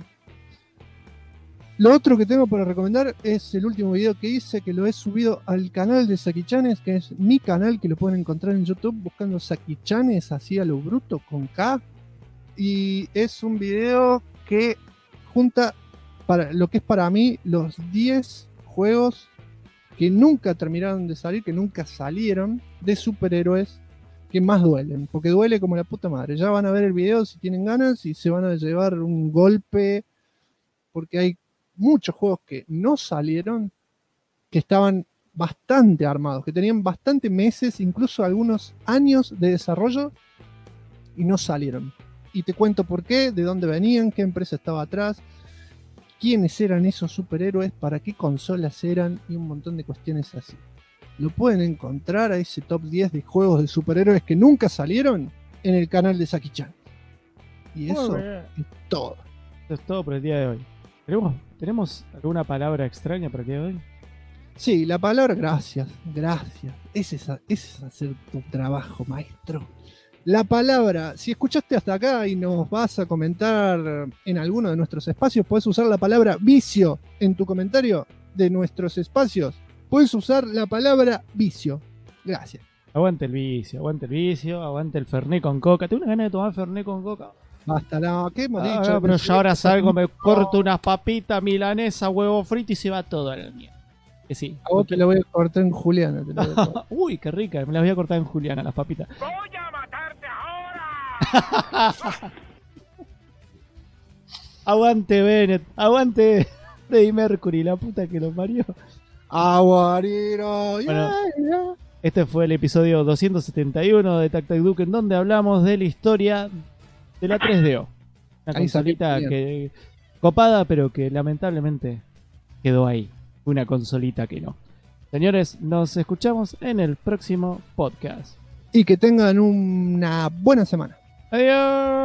Lo otro que tengo para recomendar es el último video que hice, que lo he subido al canal de Sakichanes, que es mi canal, que lo pueden encontrar en YouTube buscando Sakichanes así a lo bruto, con K. Y es un video que junta para lo que es para mí los 10 juegos que nunca terminaron de salir, que nunca salieron, de superhéroes que más duelen, porque duele como la puta madre. Ya van a ver el video si tienen ganas y se van a llevar un golpe, porque hay muchos juegos que no salieron, que estaban bastante armados, que tenían bastante meses, incluso algunos años de desarrollo y no salieron. Y te cuento por qué, de dónde venían, qué empresa estaba atrás, quiénes eran esos superhéroes, para qué consolas eran y un montón de cuestiones así. Lo pueden encontrar a ese top 10 de juegos de superhéroes que nunca salieron en el canal de Saki-chan. Y eso es todo. Eso es todo por el día de hoy. ¿Tenemos alguna palabra extraña para el día de hoy? Sí, la palabra gracias. Gracias. Ese es hacer tu trabajo, maestro. La palabra, si escuchaste hasta acá y nos vas a comentar en alguno de nuestros espacios, puedes usar la palabra vicio en tu comentario de nuestros espacios. Puedes usar la palabra vicio. Gracias. Aguante el vicio, aguante el Fernet con coca. ¿Tengo una ganas de tomar Fernet con coca? Basta, no, ¿qué hemos dicho? Pero yo ahora salgo, me corto unas papitas, milanesa, huevo frito y se va todo a la mierda. Que sí. A vos te lo voy a cortar en Juliana. Uy, qué rica, me las voy a cortar en Juliana, las papitas. ¡Voy a matarte ahora! Aguante Bennett, aguante Freddie Mercury, la puta que lo parió. Aguariro. Bueno, este fue el episodio 271 de Tac Tac Duke, en donde hablamos de la historia de la 3DO. Una consolita que copada, pero que lamentablemente quedó ahí. Una consolita que no. Señores, nos escuchamos en el próximo podcast. Y que tengan una buena semana. Adiós.